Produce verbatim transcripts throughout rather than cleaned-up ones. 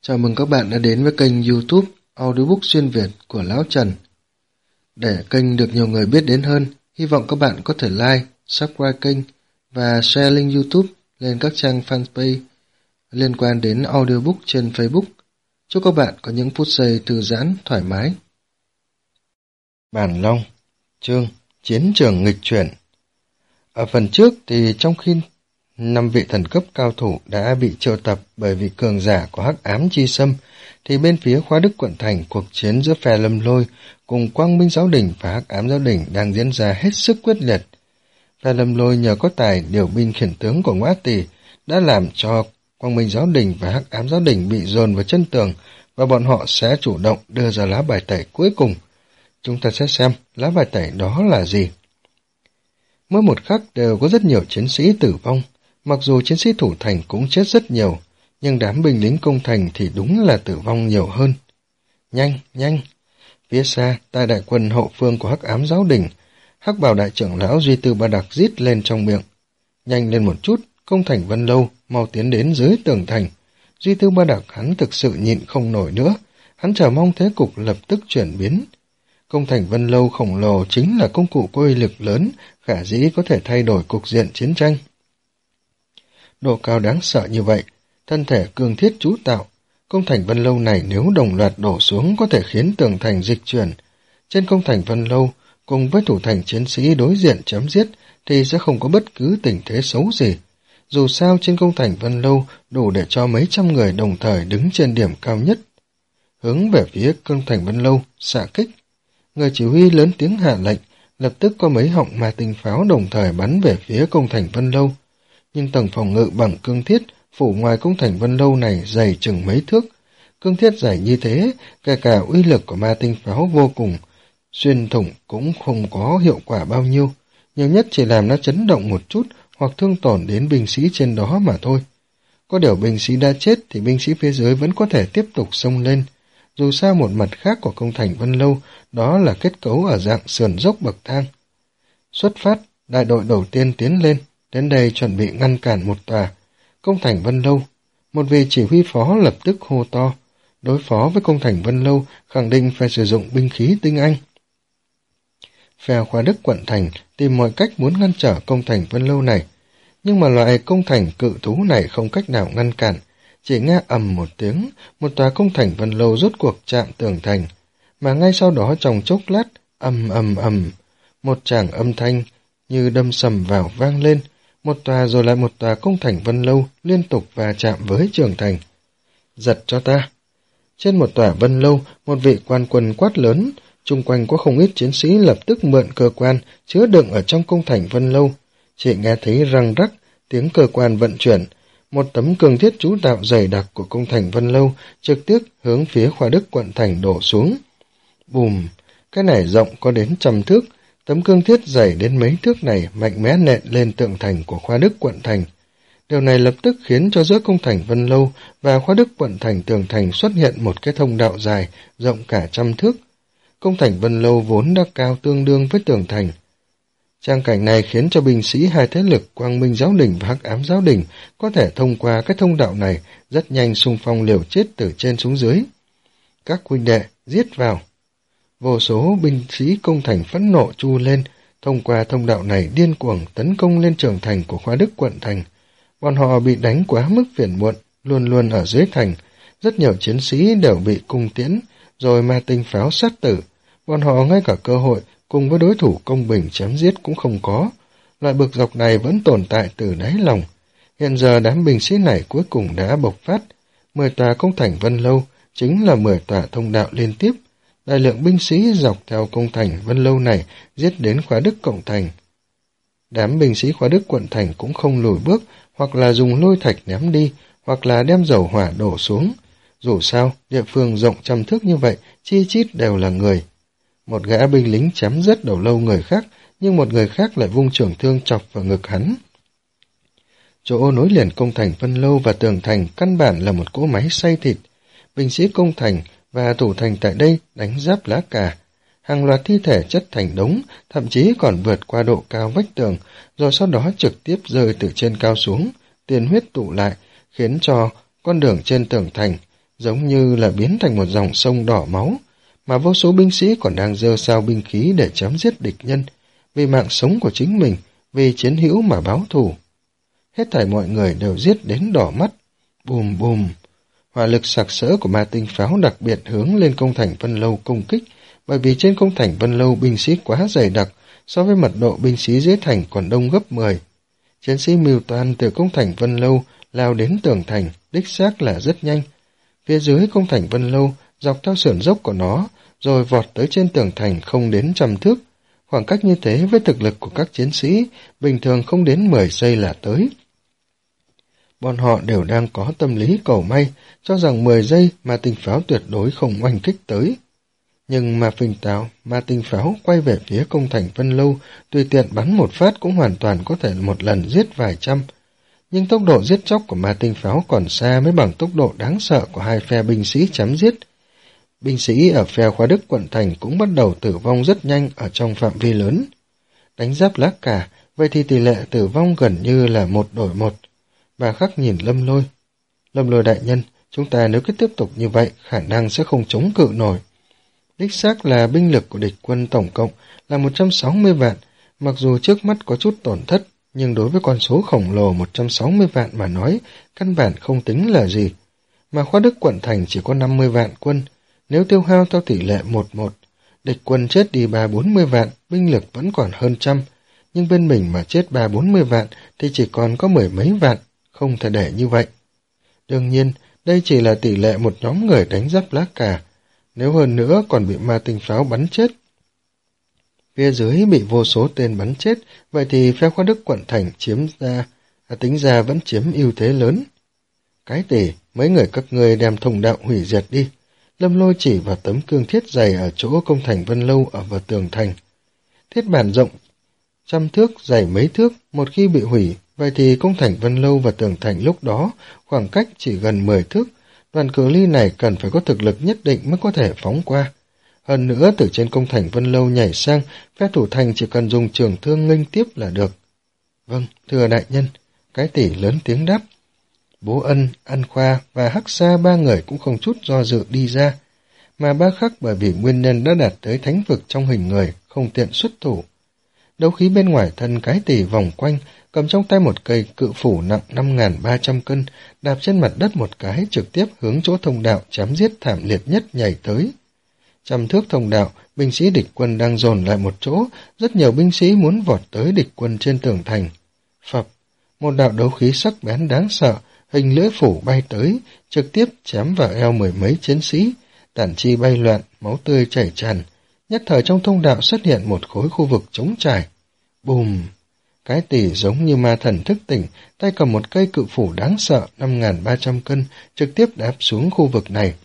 Chào mừng các bạn đã đến với kênh YouTube Audiobook xuyên Việt của Lão Trần. Để kênh được nhiều người biết đến hơn, hy vọng các bạn có thể like, subscribe kênh và share link YouTube lên các trang fanpage liên quan đến audiobook trên Facebook. Chúc các bạn có những phút giây thư giãn, thoải mái. Bản Long, chương Chiến trường nghịch chuyển. Ở phần trước thì trong khi năm vị thần cấp cao thủ đã bị triệu tập bởi vị cường giả của Hắc Ám Chi Sâm, thì bên phía Khoa Đức Quận Thành, cuộc chiến giữa phe Lâm Lôi cùng Quang Minh Giáo Đình và Hắc Ám Giáo Đình đang diễn ra hết sức quyết liệt. Phe Lâm Lôi nhờ có tài điều binh khiển tướng của Ngõa Tỳ đã làm cho Quang Minh Giáo Đình và Hắc Ám Giáo Đình bị dồn vào chân tường, và bọn họ sẽ chủ động đưa ra lá bài tẩy cuối cùng. Chúng ta sẽ xem lá bài tẩy đó là gì. Mỗi một khắc đều có rất nhiều chiến sĩ tử vong. Mặc dù chiến sĩ thủ thành cũng chết rất nhiều, nhưng đám binh lính công thành thì đúng là tử vong nhiều hơn. Nhanh, nhanh! Phía xa, tại đại quân hậu phương của Hắc Ám Giáo Đình, Hắc Bào đại trưởng lão Duy Tư Ba Đặc rít lên trong miệng. Nhanh lên một chút, công thành Vân Lâu, mau tiến đến dưới tường thành. Duy Tư Ba Đặc hắn thực sự nhịn không nổi nữa, hắn chờ mong thế cục lập tức chuyển biến. Công thành Vân Lâu khổng lồ chính là công cụ có uy lực lớn, khả dĩ có thể thay đổi cục diện chiến tranh. Độ cao đáng sợ như vậy, thân thể cương thiết chú tạo, công thành Vân Lâu này nếu đồng loạt đổ xuống có thể khiến tường thành dịch chuyển. Trên công thành Vân Lâu, cùng với thủ thành chiến sĩ đối diện chém giết thì sẽ không có bất cứ tình thế xấu gì. Dù sao trên công thành Vân Lâu đủ để cho mấy trăm người đồng thời đứng trên điểm cao nhất. Hướng về phía công thành Vân Lâu, xạ kích. Người chỉ huy lớn tiếng hạ lệnh, lập tức có mấy họng ma tinh pháo đồng thời bắn về phía công thành Vân Lâu. Nhưng tầng phòng ngự bằng cương thiết phủ ngoài công thành Vân Lâu này dày chừng mấy thước. Cương thiết dày như thế, kể cả uy lực của ma tinh pháo vô cùng, xuyên thủng cũng không có hiệu quả bao nhiêu, nhiều nhất chỉ làm nó chấn động một chút hoặc thương tổn đến binh sĩ trên đó mà thôi. Có điều binh sĩ đã chết thì binh sĩ phía dưới vẫn có thể tiếp tục xông lên. Dù sao một mặt khác của công thành Vân Lâu đó là kết cấu ở dạng sườn dốc bậc thang. Xuất phát, đại đội đầu tiên tiến lên, đến đây chuẩn bị ngăn cản một tòa công thành Vân Lâu. Một vị chỉ huy phó lập tức hô to, đối phó với công thành Vân Lâu khẳng định phải sử dụng binh khí tinh anh. Phe Khoa Đức Quận Thành tìm mọi cách muốn ngăn trở công thành Vân Lâu này, nhưng mà loại công thành cự thú này không cách nào ngăn cản. Chỉ nghe ầm một tiếng, một tòa công thành Vân Lâu rốt cuộc chạm tường thành, mà ngay sau đó trong chốc lát, ầm ầm ầm, một tràng âm thanh như đâm sầm vào vang lên, một tòa rồi lại một tòa công thành Vân Lâu liên tục va chạm với tường thành. Giật cho ta! Trên một tòa Vân Lâu, một vị quan quân quát lớn, chung quanh có không ít chiến sĩ lập tức mượn cơ quan chứa đựng ở trong công thành Vân Lâu. Chỉ nghe thấy răng rắc, tiếng cơ quan vận chuyển, một tấm cương thiết chú tạo dày đặc của công thành Vân Lâu trực tiếp hướng phía Khoa Đức Quận Thành đổ xuống. Bùm! Cái này rộng có đến trăm thước, tấm cương thiết dày đến mấy thước này mạnh mẽ nện lên tường thành của Khoa Đức Quận Thành. Điều này lập tức khiến cho giữa công thành Vân Lâu và Khoa Đức Quận Thành tường thành xuất hiện một cái thông đạo dài, rộng cả trăm thước. Công thành Vân Lâu vốn đã cao tương đương với tường thành. Trang cảnh này khiến cho binh sĩ hai thế lực Quang Minh Giáo Đình và Hắc Ám Giáo Đình có thể thông qua cái thông đạo này rất nhanh xung phong liều chết từ trên xuống dưới. Các huynh đệ, giết vào! Vô số binh sĩ công thành phẫn nộ chu lên, thông qua thông đạo này điên cuồng tấn công lên tường thành của Khoa Đức Quận Thành. Bọn họ bị đánh quá mức phiền muộn, luôn luôn ở dưới thành. Rất nhiều chiến sĩ đều bị cung tiễn, rồi ma tinh pháo sát tử. Bọn họ ngay cả cơ hội cùng với đối thủ công bình chém giết cũng không có. Loại bực dọc này vẫn tồn tại từ đáy lòng. Hiện giờ đám binh sĩ này cuối cùng đã bộc phát. Mười tòa công thành Vân Lâu chính là mười tòa thông đạo liên tiếp. Đại lượng binh sĩ dọc theo công thành Vân Lâu này giết đến Khoa Đức Cộng Thành. Đám binh sĩ Khoa Đức Quận Thành cũng không lùi bước, hoặc là dùng lôi thạch ném đi, hoặc là đem dầu hỏa đổ xuống. Dù sao, địa phương rộng trăm thước như vậy, chi chít đều là người. Một gã binh lính chém rớt đầu lâu người khác, nhưng một người khác lại vung trường thương chọc vào ngực hắn. Chỗ nối liền công thành Vân Lâu và tường thành căn bản là một cỗ máy xay thịt. Binh sĩ công thành và thủ thành tại đây đánh giáp lá cà. Hàng loạt thi thể chất thành đống, thậm chí còn vượt qua độ cao vách tường, rồi sau đó trực tiếp rơi từ trên cao xuống, tiền huyết tụ lại, khiến cho con đường trên tường thành giống như là biến thành một dòng sông đỏ máu, mà vô số binh sĩ còn đang giơ sao binh khí để chém giết địch nhân, vì mạng sống của chính mình, vì chiến hữu mà báo thù. Hết thảy mọi người đều giết đến đỏ mắt. Bùm bùm, hỏa lực sặc sỡ của ma tinh pháo đặc biệt hướng lên công thành Vân Lâu công kích, bởi vì trên công thành Vân Lâu binh sĩ quá dày đặc, so với mật độ binh sĩ dưới thành còn đông gấp mười. Chiến sĩ mưu toan từ công thành Vân Lâu lao đến tường thành, đích xác là rất nhanh. Phía dưới công thành Vân Lâu, dọc theo sườn dốc của nó, rồi vọt tới trên tường thành không đến trăm thước. Khoảng cách như thế với thực lực của các chiến sĩ, bình thường không đến mười giây là tới. Bọn họ đều đang có tâm lý cầu may, cho rằng mười giây ma tinh pháo tuyệt đối không oanh kích tới. Nhưng mà phình táo, ma tinh pháo quay về phía công thành Vân Lâu, tùy tiện bắn một phát cũng hoàn toàn có thể một lần giết vài trăm. Nhưng tốc độ giết chóc của ma tinh pháo còn xa mới bằng tốc độ đáng sợ của hai phe binh sĩ chém giết. Binh sĩ ở phe Khoa Đức quận thành cũng bắt đầu tử vong rất nhanh ở trong phạm vi lớn. Đánh giáp lá cả, vậy thì tỷ lệ tử vong gần như là một đổi một. Bà Khắc nhìn Lâm Lôi. Lâm Lôi đại nhân, chúng ta nếu cứ tiếp tục như vậy, khả năng sẽ không chống cự nổi. Đích xác là binh lực của địch quân tổng cộng là một trăm sáu mươi vạn, mặc dù trước mắt có chút tổn thất, nhưng đối với con số khổng lồ một trăm sáu mươi vạn mà nói, căn bản không tính là gì. Mà Khoa Đức quận thành chỉ có năm mươi vạn quân, nếu tiêu hao theo tỷ lệ một một, địch quân chết đi ba bốn mươi vạn, binh lực vẫn còn hơn trăm, nhưng bên mình mà chết ba bốn mươi vạn thì chỉ còn có mười mấy vạn, không thể để như vậy. Đương nhiên, đây chỉ là tỷ lệ một nhóm người đánh giáp lá cà, nếu hơn nữa còn bị ma tinh pháo bắn chết. Phía dưới bị vô số tên bắn chết, vậy thì phe Khoa Đức quận thành chiếm ra, à, tính ra vẫn chiếm ưu thế lớn. Cái tỷ, mấy người các ngươi đem thông đạo hủy diệt đi. Lâm Lôi chỉ vào tấm cương thiết dày ở chỗ công thành Vân Lâu ở vào tường thành. Thiết bản rộng trăm thước, dày mấy thước, một khi bị hủy, vậy thì công thành Vân Lâu và tường thành lúc đó khoảng cách chỉ gần mười thước. Đoạn cự ly này cần phải có thực lực nhất định mới có thể phóng qua. Hơn nữa, từ trên công thành Vân Lâu nhảy sang, phe thủ thành chỉ cần dùng trường thương nghênh tiếp là được. Vâng, thưa đại nhân, cái tỷ lớn tiếng đáp. Bố Ân, An Khoa và Hắc Sa ba người cũng không chút do dự đi ra, mà Ba Khắc bởi vì nguyên nhân đã đạt tới thánh vực trong hình người, không tiện xuất thủ. Đấu khí bên ngoài thân cái tỷ vòng quanh, cầm trong tay một cây cự phủ nặng năm nghìn ba trăm cân, đạp trên mặt đất một cái trực tiếp hướng chỗ thông đạo chém giết thảm liệt nhất nhảy tới. Trăm thước thông đạo, binh sĩ địch quân đang dồn lại một chỗ, rất nhiều binh sĩ muốn vọt tới địch quân trên tường thành. Phập, một đạo đấu khí sắc bén đáng sợ, hình lưỡi phủ bay tới, trực tiếp chém vào eo mười mấy chiến sĩ, tản chi bay loạn, máu tươi chảy tràn. Nhất thời trong thông đạo xuất hiện một khối khu vực trống trải. Bùm! Cái tỷ giống như ma thần thức tỉnh, tay cầm một cây cự phủ đáng sợ năm nghìn ba trăm cân, trực tiếp đáp xuống khu vực này.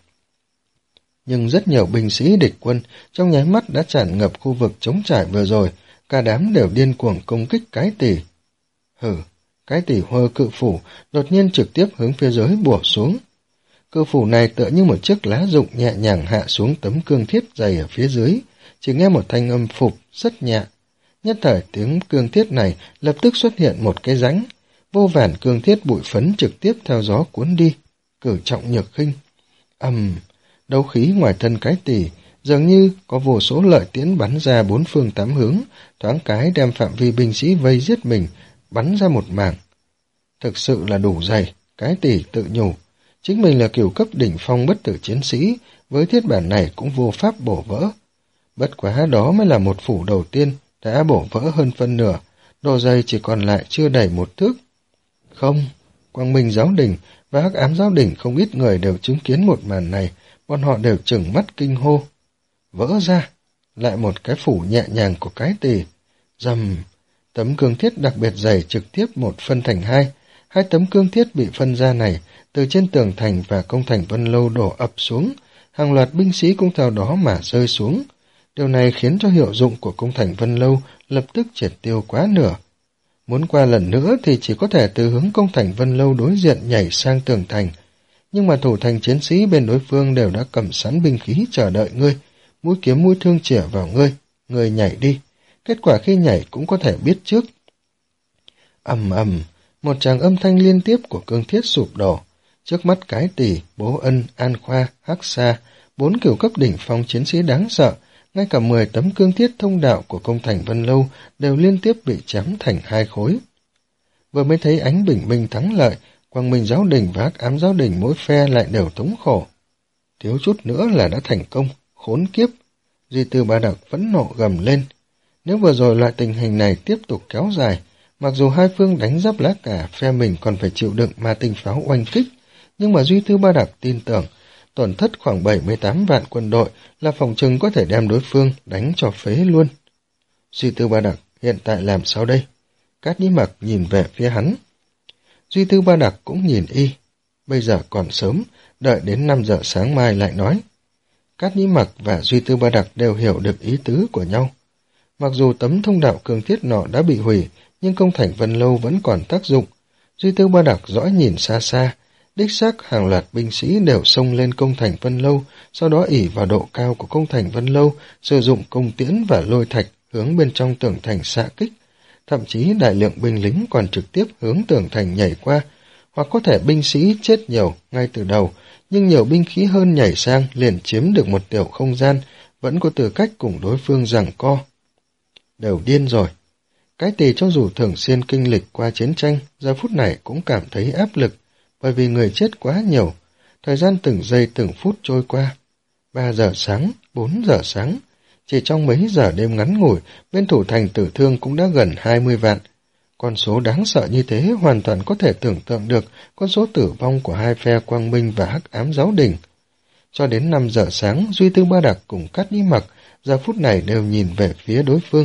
Nhưng rất nhiều binh sĩ địch quân trong nháy mắt đã tràn ngập khu vực trống trải vừa rồi, cả đám đều điên cuồng công kích cái tỷ. Hừ, cái tỷ hơ cự phủ đột nhiên trực tiếp hướng phía dưới bổ xuống. Cự phủ này tựa như một chiếc lá rụng nhẹ nhàng hạ xuống tấm cương thiết dày ở phía dưới, chỉ nghe một thanh âm phục rất nhẹ. Nhất thời tiếng cương thiết này lập tức xuất hiện một cái rãnh, vô vàn cương thiết bụi phấn trực tiếp theo gió cuốn đi, cử trọng nhược khinh. Ầm, đấu khí ngoài thân cái tỷ dường như có vô số lợi tiễn bắn ra bốn phương tám hướng, thoáng cái đem phạm vi binh sĩ vây giết mình bắn ra một mảng. Thực sự là đủ dày, cái tỷ tự nhủ. Chính mình là cửu cấp đỉnh phong bất tử chiến sĩ, với thiết bản này cũng vô pháp bổ vỡ. Bất quá đó mới là một phủ đầu tiên, đã bổ vỡ hơn phân nửa, độ dày chỉ còn lại chưa đầy một thước. Không, Quang Minh giáo đình và Hắc Ám giáo đình không ít người đều chứng kiến một màn này, bọn họ đều trừng mắt kinh hô. Vỡ ra, lại một cái phủ nhẹ nhàng của cái tỷ. Rầm, tấm cương thiết đặc biệt dày trực tiếp một phân thành hai, hai tấm cương thiết bị phân ra này, từ trên tường thành và công thành Vân Lâu đổ ập xuống, hàng loạt binh sĩ cũng theo đó mà rơi xuống. Điều này khiến cho hiệu dụng của công thành Vân Lâu lập tức triệt tiêu quá nửa. Muốn qua lần nữa thì chỉ có thể từ hướng công thành Vân Lâu đối diện nhảy sang tường thành. Nhưng mà thủ thành chiến sĩ bên đối phương đều đã cầm sẵn binh khí chờ đợi ngươi, mũi kiếm mũi thương chĩa vào ngươi, ngươi nhảy đi. Kết quả khi nhảy cũng có thể biết trước. Ầm ầm, một tràng âm thanh liên tiếp của cương thiết sụp đổ. Trước mắt Cái Tỷ, Bố Ân, An Khoa, Hắc Sa, bốn cửu cấp đỉnh phong chiến sĩ đáng sợ, ngay cả mười tấm cương thiết thông đạo của công thành Vân Lâu đều liên tiếp bị chém thành hai khối. Vừa mới thấy ánh bình minh thắng lợi, Quang Minh Giáo Đình và Hắc Ám Giáo Đình mỗi phe lại đều thống khổ. Thiếu chút nữa là đã thành công, khốn kiếp. Duy Tư Ba Đặc phẫn nộ gầm lên. Nếu vừa rồi loại tình hình này tiếp tục kéo dài, mặc dù hai phương đánh giáp lá cả, phe mình còn phải chịu đựng ma tinh pháo oanh kích, nhưng mà Duy Tư Ba Đặc tin tưởng, tổn thất khoảng bảy mươi tám vạn quân đội là phòng trừng có thể đem đối phương đánh cho phế luôn. Duy Tư Ba Đặc hiện tại làm sao đây? Cát Nhĩ Mặc nhìn về phía hắn. Duy Tư Ba Đặc cũng nhìn y. Bây giờ còn sớm, đợi đến năm giờ sáng mai lại nói. Cát Nhĩ Mặc và Duy Tư Ba Đặc đều hiểu được ý tứ của nhau. Mặc dù tấm thông đạo cường thiết nọ đã bị hủy, nhưng công thành Vân Lâu vẫn còn tác dụng. Duy Tư Ba Đặc dõi nhìn xa xa, đích xác hàng loạt binh sĩ đều xông lên công thành Vân Lâu, sau đó ỷ vào độ cao của công thành Vân Lâu, sử dụng cung tiễn và lôi thạch hướng bên trong tường thành xạ kích. Thậm chí đại lượng binh lính còn trực tiếp hướng tường thành nhảy qua, hoặc có thể binh sĩ chết nhiều ngay từ đầu, nhưng nhiều binh khí hơn nhảy sang liền chiếm được một tiểu không gian, vẫn có tư cách cùng đối phương giằng co. Đều điên rồi. Cái Tỳ cho dù thường xuyên kinh lịch qua chiến tranh, giờ phút này cũng cảm thấy áp lực, bởi vì người chết quá nhiều. Thời gian từng giây từng phút trôi qua. Ba giờ sáng, bốn giờ sáng. Chỉ trong mấy giờ đêm ngắn ngủi, bên thủ thành tử thương cũng đã gần hai mươi vạn. Con số đáng sợ như thế hoàn toàn có thể tưởng tượng được con số tử vong của hai phe Quang Minh và Hắc Ám Giáo Đình. Cho đến năm giờ sáng, Duy Tư Ba Đặc cùng Cát Nhĩ Mặc giờ phút này đều nhìn về phía đối phương.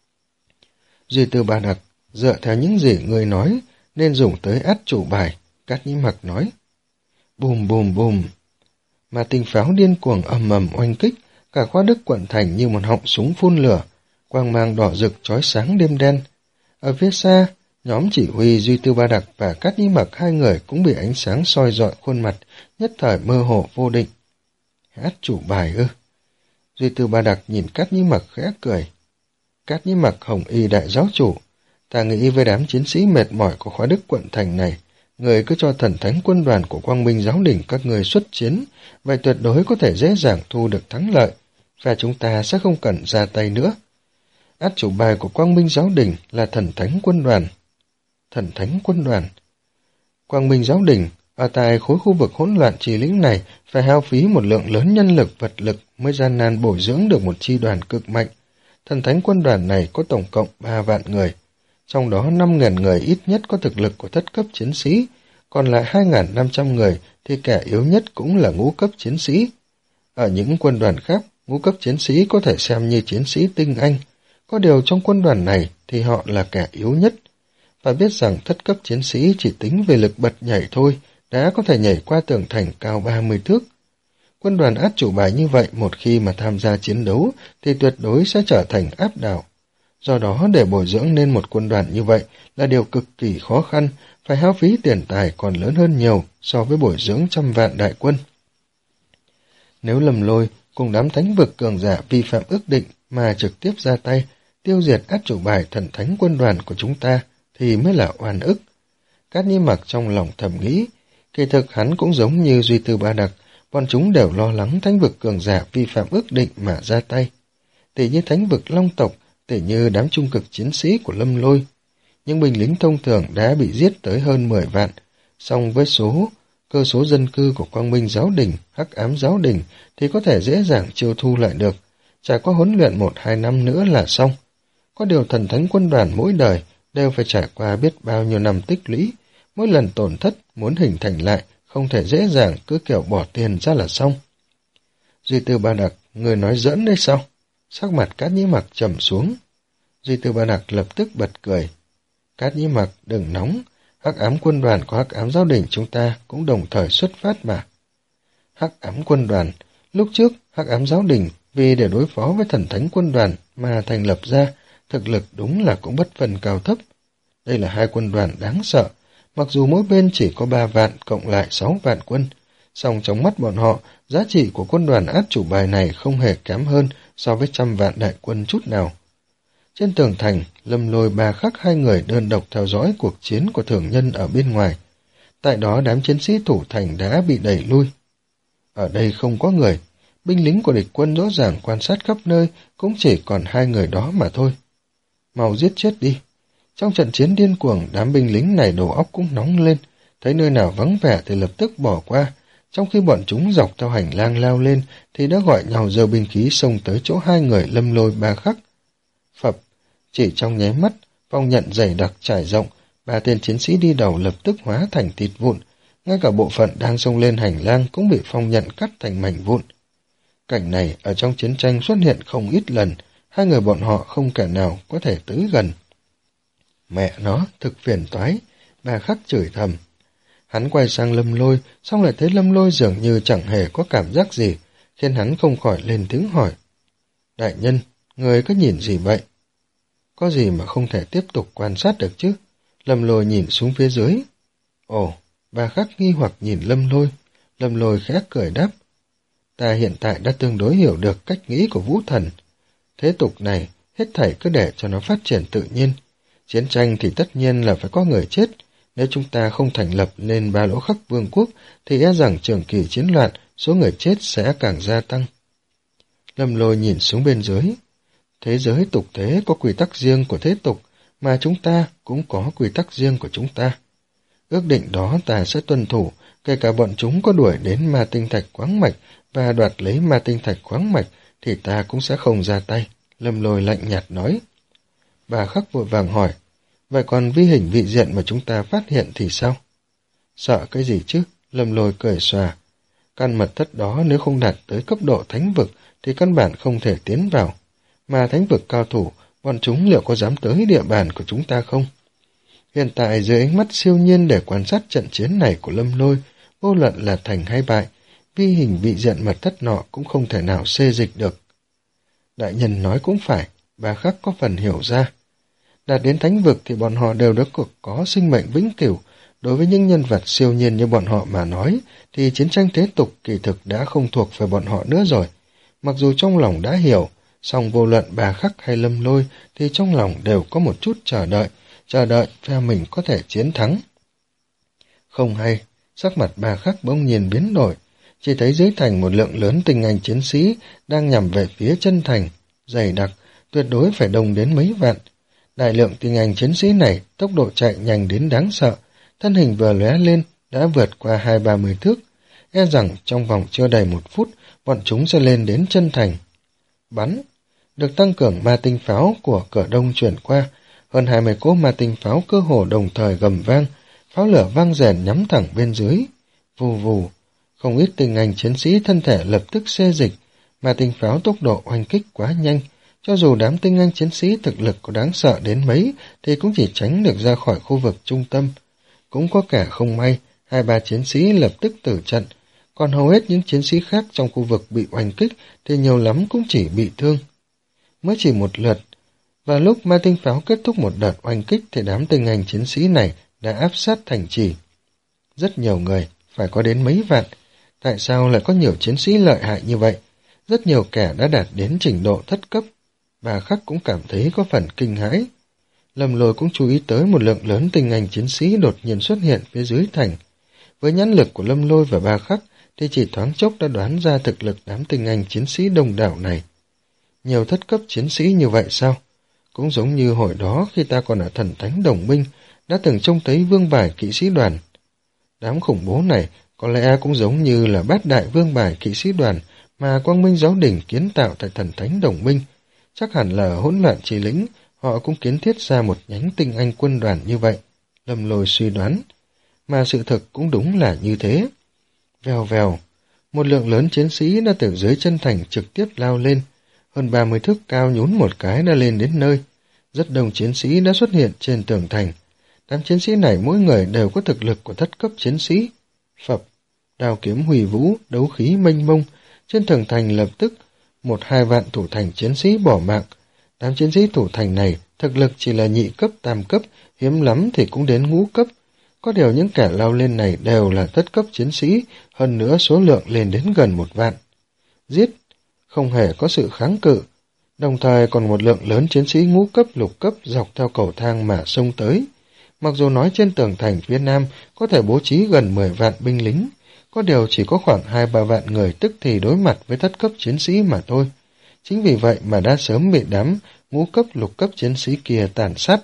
Duy Tư Ba Đặc, dựa theo những gì người nói, nên dùng tới át chủ bài, Cát Nhĩ Mặc nói. Bùm bùm bùm. Mà tinh pháo điên cuồng ầm ầm oanh kích, cả Khoa Đức quận thành như một họng súng phun lửa, quang mang đỏ rực chói sáng đêm đen. Ở phía xa, nhóm chỉ huy Duy Tư Ba Đặc và Cát Nhĩ Mặc hai người cũng bị ánh sáng soi rọi khuôn mặt, nhất thời mơ hồ vô định. Hát chủ bài ư? Duy Tư Ba Đặc nhìn Cát Nhĩ Mặc khẽ cười. Cát Nhĩ Mặc Hồng Y đại giáo chủ, ta nghĩ với đám chiến sĩ mệt mỏi của Khoa Đức quận thành này, người cứ cho thần thánh quân đoàn của Quang Minh Giáo Đình các người xuất chiến, vậy tuyệt đối có thể dễ dàng thu được thắng lợi, và chúng ta sẽ không cần ra tay nữa. Át chủ bài của Quang Minh Giáo Đình là thần thánh quân đoàn. Thần thánh quân đoàn. Quang Minh Giáo Đình, ở tại khối khu vực hỗn loạn trì lĩnh này, phải hao phí một lượng lớn nhân lực vật lực mới gian nan bồi dưỡng được một chi đoàn cực mạnh. Thần thánh quân đoàn này có tổng cộng ba vạn người, trong đó năm nghìn người ít nhất có thực lực của thất cấp chiến sĩ, còn lại hai nghìn năm trăm người thì kẻ yếu nhất cũng là ngũ cấp chiến sĩ. Ở những quân đoàn khác, ngũ cấp chiến sĩ có thể xem như chiến sĩ tinh anh, có điều trong quân đoàn này thì họ là kẻ yếu nhất. Phải biết rằng thất cấp chiến sĩ chỉ tính về lực bật nhảy thôi, đã có thể nhảy qua tường thành cao ba mươi thước. Quân đoàn át chủ bài như vậy một khi mà tham gia chiến đấu thì tuyệt đối sẽ trở thành áp đảo. Do đó để bồi dưỡng nên một quân đoàn như vậy là điều cực kỳ khó khăn, phải hao phí tiền tài còn lớn hơn nhiều so với bồi dưỡng trăm vạn đại quân. Nếu Lâm Lôi cùng đám thánh vực cường giả vi phạm ước định mà trực tiếp ra tay, tiêu diệt át chủ bài thần thánh quân đoàn của chúng ta thì mới là oan ức. Cát Nhĩ Mặc trong lòng thầm nghĩ, kỳ thực hắn cũng giống như Duy Tư Ba Đặc, bọn chúng đều lo lắng thánh vực cường giả vi phạm ước định mà ra tay. Tỉ như thánh vực Long tộc, tỉ như đám trung cực chiến sĩ của Lâm Lôi. Những binh lính thông thường đã bị giết tới hơn mười vạn, song với số cơ số dân cư của Quang Minh Giáo Đình, Hắc Ám Giáo Đình thì có thể dễ dàng chiêu thu lại được, trải qua huấn luyện một hai năm nữa là xong. Có điều thần thánh quân đoàn mỗi đời đều phải trải qua biết bao nhiêu năm tích lũy, mỗi lần tổn thất muốn hình thành lại không thể dễ dàng cứ kiểu bỏ tiền ra là xong. Duy Tư Ba Đặc, người nói giỡn đấy sao? Sắc mặt Cát Nhĩ Mặc trầm xuống. Duy Tư Ba Đặc lập tức bật cười. Cát Nhĩ Mặc đừng nóng, Hắc Ám quân đoàn của Hắc Ám Giáo Đình chúng ta cũng đồng thời xuất phát mà. Hắc Ám quân đoàn, lúc trước Hắc Ám Giáo Đình vì để đối phó với thần thánh quân đoàn mà thành lập ra, thực lực đúng là cũng bất phân cao thấp. Đây là hai quân đoàn đáng sợ, mặc dù mỗi bên chỉ có ba vạn cộng lại sáu vạn quân, song trong mắt bọn họ, giá trị của quân đoàn át chủ bài này không hề kém hơn so với trăm vạn đại quân chút nào. Trên tường thành, Lâm Lôi Ba Khắc hai người đơn độc theo dõi cuộc chiến của thường nhân ở bên ngoài. Tại đó đám chiến sĩ thủ thành đã bị đẩy lui. Ở đây không có người, binh lính của địch quân rõ ràng quan sát khắp nơi, cũng chỉ còn hai người đó mà thôi. Mau giết chết đi. Trong trận chiến điên cuồng, đám binh lính này đầu óc cũng nóng lên, thấy nơi nào vắng vẻ thì lập tức bỏ qua. Trong khi bọn chúng dọc theo hành lang lao lên, thì đã gọi nhau giơ binh khí xông tới chỗ hai người Lâm Lôi Ba Khắc. Phập, chỉ trong nháy mắt, phong nhận dày đặc trải rộng, ba tên chiến sĩ đi đầu lập tức hóa thành thịt vụn, ngay cả bộ phận đang xông lên hành lang cũng bị phong nhận cắt thành mảnh vụn. Cảnh này ở trong chiến tranh xuất hiện không ít lần, hai người bọn họ không kẻ nào có thể tới gần. Mẹ nó, thực phiền toái, Ba Khắc chửi thầm. Hắn quay sang Lâm Lôi, xong lại thấy Lâm Lôi dường như chẳng hề có cảm giác gì, khiến hắn không khỏi lên tiếng hỏi. Đại nhân, người có nhìn gì vậy? Có gì mà không thể tiếp tục quan sát được chứ? Lâm Lôi nhìn xuống phía dưới. Ồ, Ba Khắc nghi hoặc nhìn Lâm Lôi. Lâm Lôi khẽ cười đáp. Ta hiện tại đã tương đối hiểu được cách nghĩ của Vũ Thần. Thế tục này, hết thảy cứ để cho nó phát triển tự nhiên. Chiến tranh thì tất nhiên là phải có người chết. Nếu chúng ta không thành lập nên Ba Lỗ Khắc Vương quốc, thì e rằng trường kỳ chiến loạn, số người chết sẽ càng gia tăng. Lâm Lôi nhìn xuống bên dưới. Thế giới tục thế có quy tắc riêng của thế tục, mà chúng ta cũng có quy tắc riêng của chúng ta. Ước định đó ta sẽ tuân thủ, kể cả bọn chúng có đuổi đến ma tinh thạch khoáng mạch và đoạt lấy ma tinh thạch khoáng mạch, thì ta cũng sẽ không ra tay. Lâm Lôi lạnh nhạt nói. Bà Khắc vội vàng hỏi, vậy còn vi hình vị diện mà chúng ta phát hiện thì sao? Sợ cái gì chứ? Lâm Lôi cười xòa. Căn mật thất đó nếu không đạt tới cấp độ thánh vực thì căn bản không thể tiến vào. Mà thánh vực cao thủ, bọn chúng liệu có dám tới địa bàn của chúng ta không? Hiện tại dưới ánh mắt siêu nhiên để quan sát trận chiến này của Lâm Lôi, vô luận là thành hay bại, vi hình vị diện mật thất nọ cũng không thể nào xê dịch được. Đại nhân nói cũng phải, Ba Khắc có phần hiểu ra. Đạt đến thánh vực thì bọn họ đều đã cực có sinh mệnh vĩnh cửu. Đối với những nhân vật siêu nhiên như bọn họ mà nói, thì chiến tranh thế tục kỳ thực đã không thuộc về bọn họ nữa rồi. Mặc dù trong lòng đã hiểu, song vô luận Ba Khắc hay Lâm Lôi thì trong lòng đều có một chút chờ đợi, chờ đợi phe mình có thể chiến thắng. Không hay, sắc mặt Ba Khắc bỗng nhiên biến đổi, chỉ thấy dưới thành một lượng lớn tinh anh chiến sĩ đang nhằm về phía chân thành, dày đặc, tuyệt đối phải đông đến mấy vạn. Đại lượng tinh anh chiến sĩ này tốc độ chạy nhanh đến đáng sợ, thân hình vừa lóe lên đã vượt qua hai ba mươi thước, e rằng trong vòng chưa đầy một phút bọn chúng sẽ lên đến chân thành. Bắn! Được tăng cường ma tinh pháo của cửa đông chuyển qua, hơn hai mươi cỗ ma tinh pháo cơ hồ đồng thời gầm vang, pháo lửa vang rèn nhắm thẳng bên dưới. Vù vù, không ít tinh anh chiến sĩ thân thể lập tức xê dịch, ma tinh pháo tốc độ oanh kích quá nhanh, cho dù đám tinh anh chiến sĩ thực lực có đáng sợ đến mấy thì cũng chỉ tránh được ra khỏi khu vực trung tâm. Cũng có cả không may, hai ba chiến sĩ lập tức tử trận, còn hầu hết những chiến sĩ khác trong khu vực bị oanh kích thì nhiều lắm cũng chỉ bị thương. Mới chỉ một lượt, và lúc ma tinh pháo kết thúc một đợt oanh kích thì đám tinh anh chiến sĩ này đã áp sát thành trì. Rất nhiều người, phải có đến mấy vạn. Tại sao lại có nhiều chiến sĩ lợi hại như vậy? Rất nhiều kẻ đã đạt đến trình độ thất cấp. Bà Khắc cũng cảm thấy có phần kinh hãi. Lâm Lôi cũng chú ý tới một lượng lớn tinh anh chiến sĩ đột nhiên xuất hiện phía dưới thành. Với nhãn lực của Lâm Lôi và Ba Khắc thì chỉ thoáng chốc đã đoán ra thực lực đám tinh anh chiến sĩ đông đảo này. Nhiều thất cấp chiến sĩ như vậy sao? Cũng giống như hồi đó khi ta còn ở thần thánh đồng minh, đã từng trông thấy vương bài kỵ sĩ đoàn. Đám khủng bố này có lẽ cũng giống như là bát đại vương bài kỵ sĩ đoàn mà Quang Minh Giáo Đình kiến tạo tại thần thánh đồng minh. Chắc hẳn là ở hỗn loạn chi lĩnh, họ cũng kiến thiết ra một nhánh tinh anh quân đoàn như vậy. Lâm Lôi suy đoán, mà sự thực cũng đúng là như thế. Vèo vèo, một lượng lớn chiến sĩ đã từ dưới chân thành trực tiếp lao lên, hơn ba mươi thước cao nhún một cái đã lên đến nơi. Rất đông chiến sĩ đã xuất hiện trên tường thành. Đám chiến sĩ này mỗi người đều có thực lực của thất cấp chiến sĩ. Phập, đao kiếm hủy vũ, đấu khí mênh mông, trên tường thành lập tức một hai vạn thủ thành chiến sĩ bỏ mạng. Đám chiến sĩ thủ thành này thực lực chỉ là nhị cấp tam cấp, hiếm lắm thì cũng đến ngũ cấp. Có điều những kẻ lao lên này đều là thất cấp chiến sĩ, hơn nữa số lượng lên đến gần một vạn. Giết, không hề có sự kháng cự. Đồng thời còn một lượng lớn chiến sĩ ngũ cấp lục cấp dọc theo cầu thang mà xông tới. Mặc dù nói trên tường thành phía nam có thể bố trí gần mười vạn binh lính, có điều chỉ có khoảng hai ba vạn người tức thì đối mặt với thất cấp chiến sĩ mà thôi. Chính vì vậy mà đã sớm bị đám ngũ cấp lục cấp chiến sĩ kia tàn sát.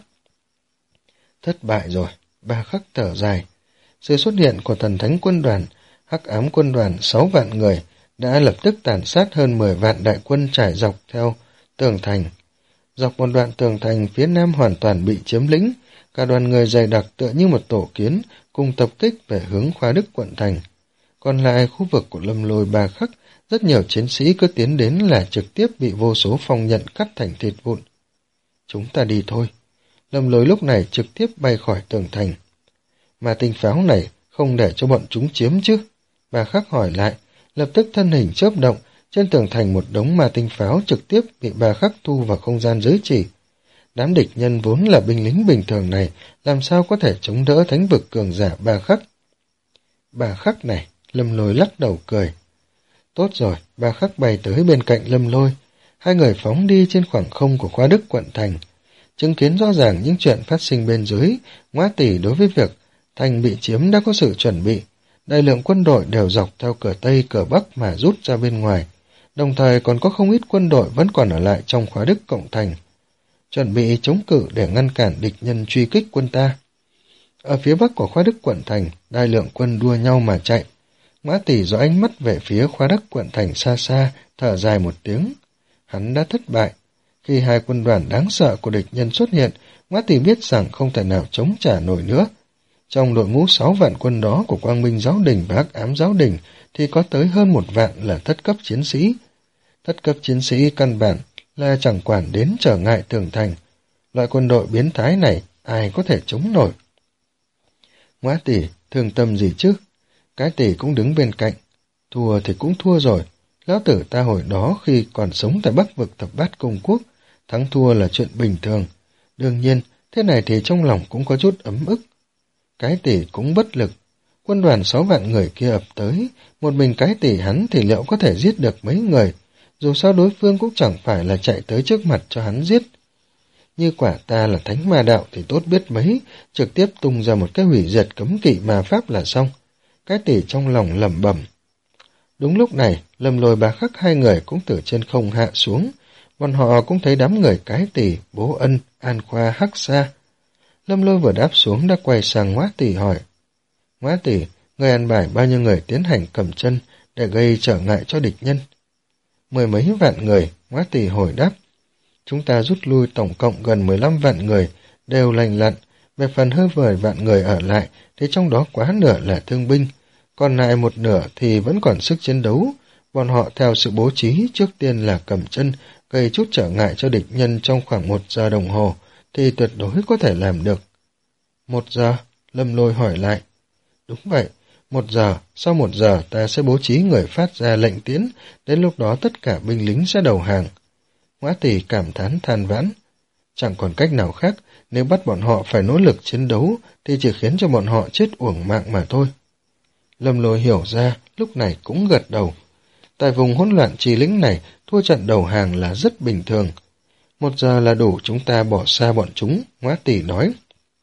Thất bại rồi, Ba Khắc thở dài. Sự xuất hiện của thần thánh quân đoàn, hắc ám quân đoàn sáu vạn người đã lập tức tàn sát hơn mười vạn đại quân trải dọc theo tường thành. Dọc một đoạn tường thành phía nam hoàn toàn bị chiếm lĩnh, cả đoàn người dày đặc tựa như một tổ kiến cùng tập kích về hướng Khoa Đức quận thành. Còn lại khu vực của Lâm Lôi Ba Khắc, rất nhiều chiến sĩ cứ tiến đến là trực tiếp bị vô số phong nhận cắt thành thịt vụn. Chúng ta đi thôi. Lâm Lôi lúc này trực tiếp bay khỏi tường thành. Mà tinh pháo này không để cho bọn chúng chiếm chứ? Ba Khắc hỏi lại, lập tức thân hình chớp động, trên tường thành một đống ma tinh pháo trực tiếp bị Ba Khắc thu vào không gian giới chỉ. Đám địch nhân vốn là binh lính bình thường này, làm sao có thể chống đỡ thánh vực cường giả Ba Khắc? Ba Khắc này, Lâm Lôi lắc đầu cười. Tốt rồi, Ba Khắc bay tới bên cạnh Lâm Lôi. Hai người phóng đi trên khoảng không của Khoa Đức quận thành. Chứng kiến rõ ràng những chuyện phát sinh bên dưới, Ngoá Tỷ đối với việc thành bị chiếm đã có sự chuẩn bị. Đại lượng quân đội đều dọc theo cửa Tây, cửa Bắc mà rút ra bên ngoài. Đồng thời còn có không ít quân đội vẫn còn ở lại trong Khoa Đức cộng thành, chuẩn bị chống cự để ngăn cản địch nhân truy kích quân ta. Ở phía bắc của Khoa Đức quận thành, đại lượng quân đua nhau mà chạy. Mã Tỷ dõi ánh mắt về phía Khoa Đức quận thành xa xa, thở dài một tiếng. Hắn đã thất bại. Khi hai quân đoàn đáng sợ của địch nhân xuất hiện, Mã Tỷ biết rằng không thể nào chống trả nổi nữa. Trong đội ngũ sáu vạn quân đó của Quang Minh Giáo Đình và Hắc Ám Giáo Đình thì có tới hơn một vạn là thất cấp chiến sĩ. Thất cấp chiến sĩ căn bản là chẳng quản đến trở ngại tường thành. Loại quân đội biến thái này ai có thể chống nổi? Ngoá Tỷ, thương tâm gì chứ? Cái Tỷ cũng đứng bên cạnh. Thua thì cũng thua rồi. Lão tử ta hồi đó khi còn sống tại Bắc vực Thập Bát Công Quốc, thắng thua là chuyện bình thường. Đương nhiên, thế này thì trong lòng cũng có chút ấm ức. Cái Tỷ cũng bất lực. Quân đoàn sáu vạn người kia ập tới, một mình Cái Tỷ hắn thì liệu có thể giết được mấy người? Dù sao đối phương cũng chẳng phải là chạy tới trước mặt cho hắn giết. Như quả ta là thánh ma đạo thì tốt biết mấy, trực tiếp tung ra một cái hủy diệt cấm kỵ ma pháp là xong. Cái Tỷ trong lòng lẩm bẩm. Đúng lúc này, Lâm Lôi Ba Khắc hai người cũng từ trên không hạ xuống. Bọn họ cũng thấy đám người Cái Tỷ, Bố Ân, An Khoa, Hắc Sa. Lâm Lôi vừa đáp xuống đã quay sang Ngoá Tỷ hỏi. Ngoá Tỷ, người ăn bài bao nhiêu người tiến hành cầm chân để gây trở ngại cho địch nhân? Mười mấy vạn người, Ngoá Tỷ hồi đáp. Chúng ta rút lui tổng cộng gần mười lăm vạn người, đều lành lặn. Về phần hơn mười vạn người ở lại, thì trong đó quá nửa là thương binh. Còn lại một nửa thì vẫn còn sức chiến đấu. Bọn họ theo sự bố trí trước tiên là cầm chân, gây chút trở ngại cho địch nhân trong khoảng một giờ đồng hồ, thì tuyệt đối có thể làm được. Một giờ? Lâm Lôi hỏi lại. Đúng vậy. Một giờ, sau một giờ ta sẽ bố trí người phát ra lệnh tiến, đến lúc đó tất cả binh lính sẽ đầu hàng. Ngoá Tỷ cảm thán than vãn. Chẳng còn cách nào khác, nếu bắt bọn họ phải nỗ lực chiến đấu, thì chỉ khiến cho bọn họ chết uổng mạng mà thôi. Lâm Lôi hiểu ra, lúc này cũng gật đầu. Tại vùng hỗn loạn trì lĩnh này, thua trận đầu hàng là rất bình thường. Một giờ là đủ chúng ta bỏ xa bọn chúng, Ngoá Tỷ nói.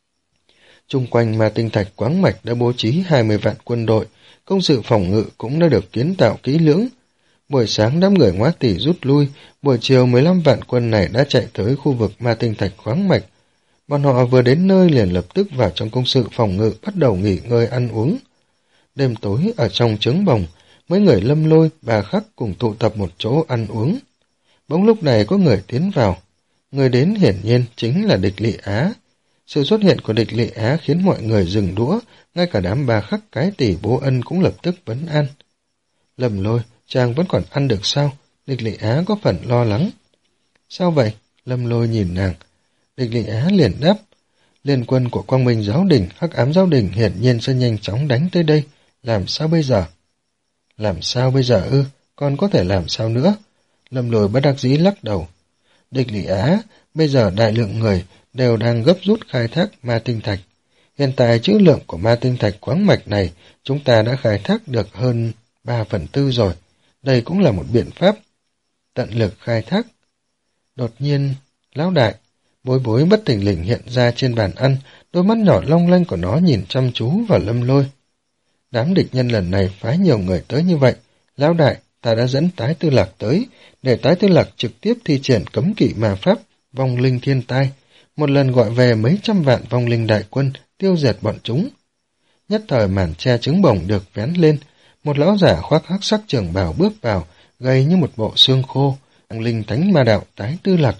Trung quanh Ma Tinh Thạch Quáng Mạch đã bố trí hai mươi vạn quân đội, công sự phòng ngự cũng đã được kiến tạo kỹ lưỡng. Buổi sáng đám người Ngoá Tỷ rút lui, buổi chiều mười lăm vạn quân này đã chạy tới khu vực Ma Tinh Thạch Khoáng Mạch. Bọn họ vừa đến nơi liền lập tức vào trong công sự phòng ngự bắt đầu nghỉ ngơi ăn uống. Đêm tối ở trong trướng bồng, mấy người Lâm Lôi, Ba Khắc cùng tụ tập một chỗ ăn uống. Bỗng lúc này có người tiến vào. Người đến hiển nhiên chính là Địch Lị Á. Sự xuất hiện của Địch Lị Á khiến mọi người dừng đũa, ngay cả đám Ba Khắc, Cái Tỷ, Bố Ân cũng lập tức vấn an. Lâm Lôi, chàng vẫn còn ăn được sao? Địch Lị Á có phần lo lắng. Sao vậy? Lâm Lôi nhìn nàng. Địch Lị Á liền đáp. Liên quân của Quang Minh Giáo Đình, Hắc Ám Giáo Đình hiển nhiên sẽ nhanh chóng đánh tới đây. Làm sao bây giờ? Làm sao bây giờ ư? Còn có thể làm sao nữa? Lâm Lôi bất đắc dĩ lắc đầu. Địch Lị Á, bây giờ đại lượng người đều đang gấp rút khai thác Ma Tinh Thạch. Hiện tại trữ lượng của Ma Tinh Thạch Khoáng Mạch này chúng ta đã khai thác được hơn ba phần tư rồi. Đây cũng là một biện pháp. Tận lực khai thác. Đột nhiên, lão đại, Bối Bối bất thình lình hiện ra trên bàn ăn, đôi mắt nhỏ long lanh của nó nhìn chăm chú vào Lâm Lôi. Đám địch nhân lần này phái nhiều người tới như vậy, lão đại, ta đã dẫn Tái Tư Lạc tới, để Tái Tư Lạc trực tiếp thi triển cấm kỵ ma pháp, vong linh thiên tai, một lần gọi về mấy trăm vạn vong linh đại quân, tiêu diệt bọn chúng. Nhất thời màn che trứng bổng được vén lên, một lão giả khoác hắc sắc trường bào bước vào, gầy như một bộ xương khô, vong linh thánh ma đạo Tái Tư Lạc.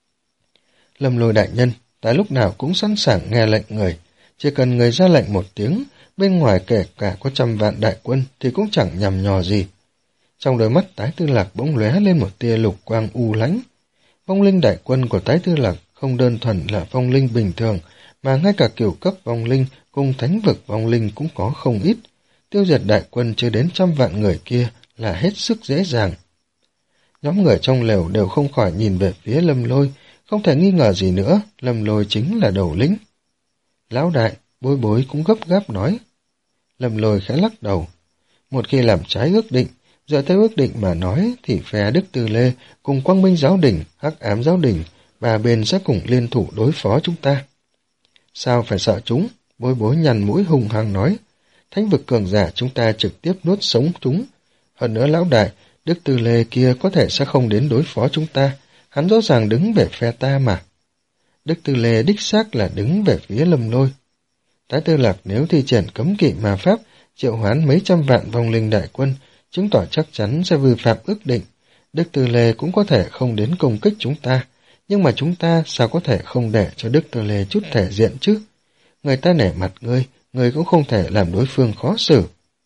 Lâm Lôi đại nhân, ta lúc nào cũng sẵn sàng nghe lệnh người, chỉ cần người ra lệnh một tiếng, bên ngoài kể cả có trăm vạn đại quân thì cũng chẳng nhằm nhò gì. Trong đôi mắt Tái Tư Lạc bỗng lóe lên một tia lục quang u lánh. Vong linh đại quân của Tái Tư Lạc không đơn thuần là vong linh bình thường, mà ngay cả cửu cấp vong linh cùng thánh vực vong linh cũng có không ít. Tiêu diệt đại quân chưa đến trăm vạn người kia là hết sức dễ dàng. Nhóm người trong lều đều không khỏi nhìn về phía Lâm Lôi, không thể nghi ngờ gì nữa, Lâm Lôi chính là đầu lĩnh. Lão đại, Bối Bối cũng gấp gáp nói. Lâm Lôi khẽ lắc đầu. Một khi làm trái ước định, dựa theo ước định mà nói thì phe Đức Tư Lê cùng Quang Minh Giáo Đình, Hắc Ám Giáo Đình, ba bên sẽ cùng liên thủ đối phó chúng ta. Sao phải sợ chúng? Bối Bối nhằn mũi hùng hăng nói. Thánh vực cường giả chúng ta trực tiếp nuốt sống chúng. Hơn nữa lão đại, Đức Tư Lê kia có thể sẽ không đến đối phó chúng ta. Hắn rõ ràng đứng về phe ta mà. Đức Tư Lê đích xác là đứng về phía Lâm Lôi. Tái Tư Lạc nếu thi triển cấm kỵ ma pháp, triệu hoán mấy trăm vạn vong linh đại quân, chứng tỏ chắc chắn sẽ vi phạm ước định. Đức Tư Lê cũng có thể không đến công kích chúng ta, nhưng mà chúng ta sao có thể không để cho Đức Tư Lê chút thể diện chứ? Người ta nể mặt ngươi, ngươi cũng không thể làm đối phương khó xử.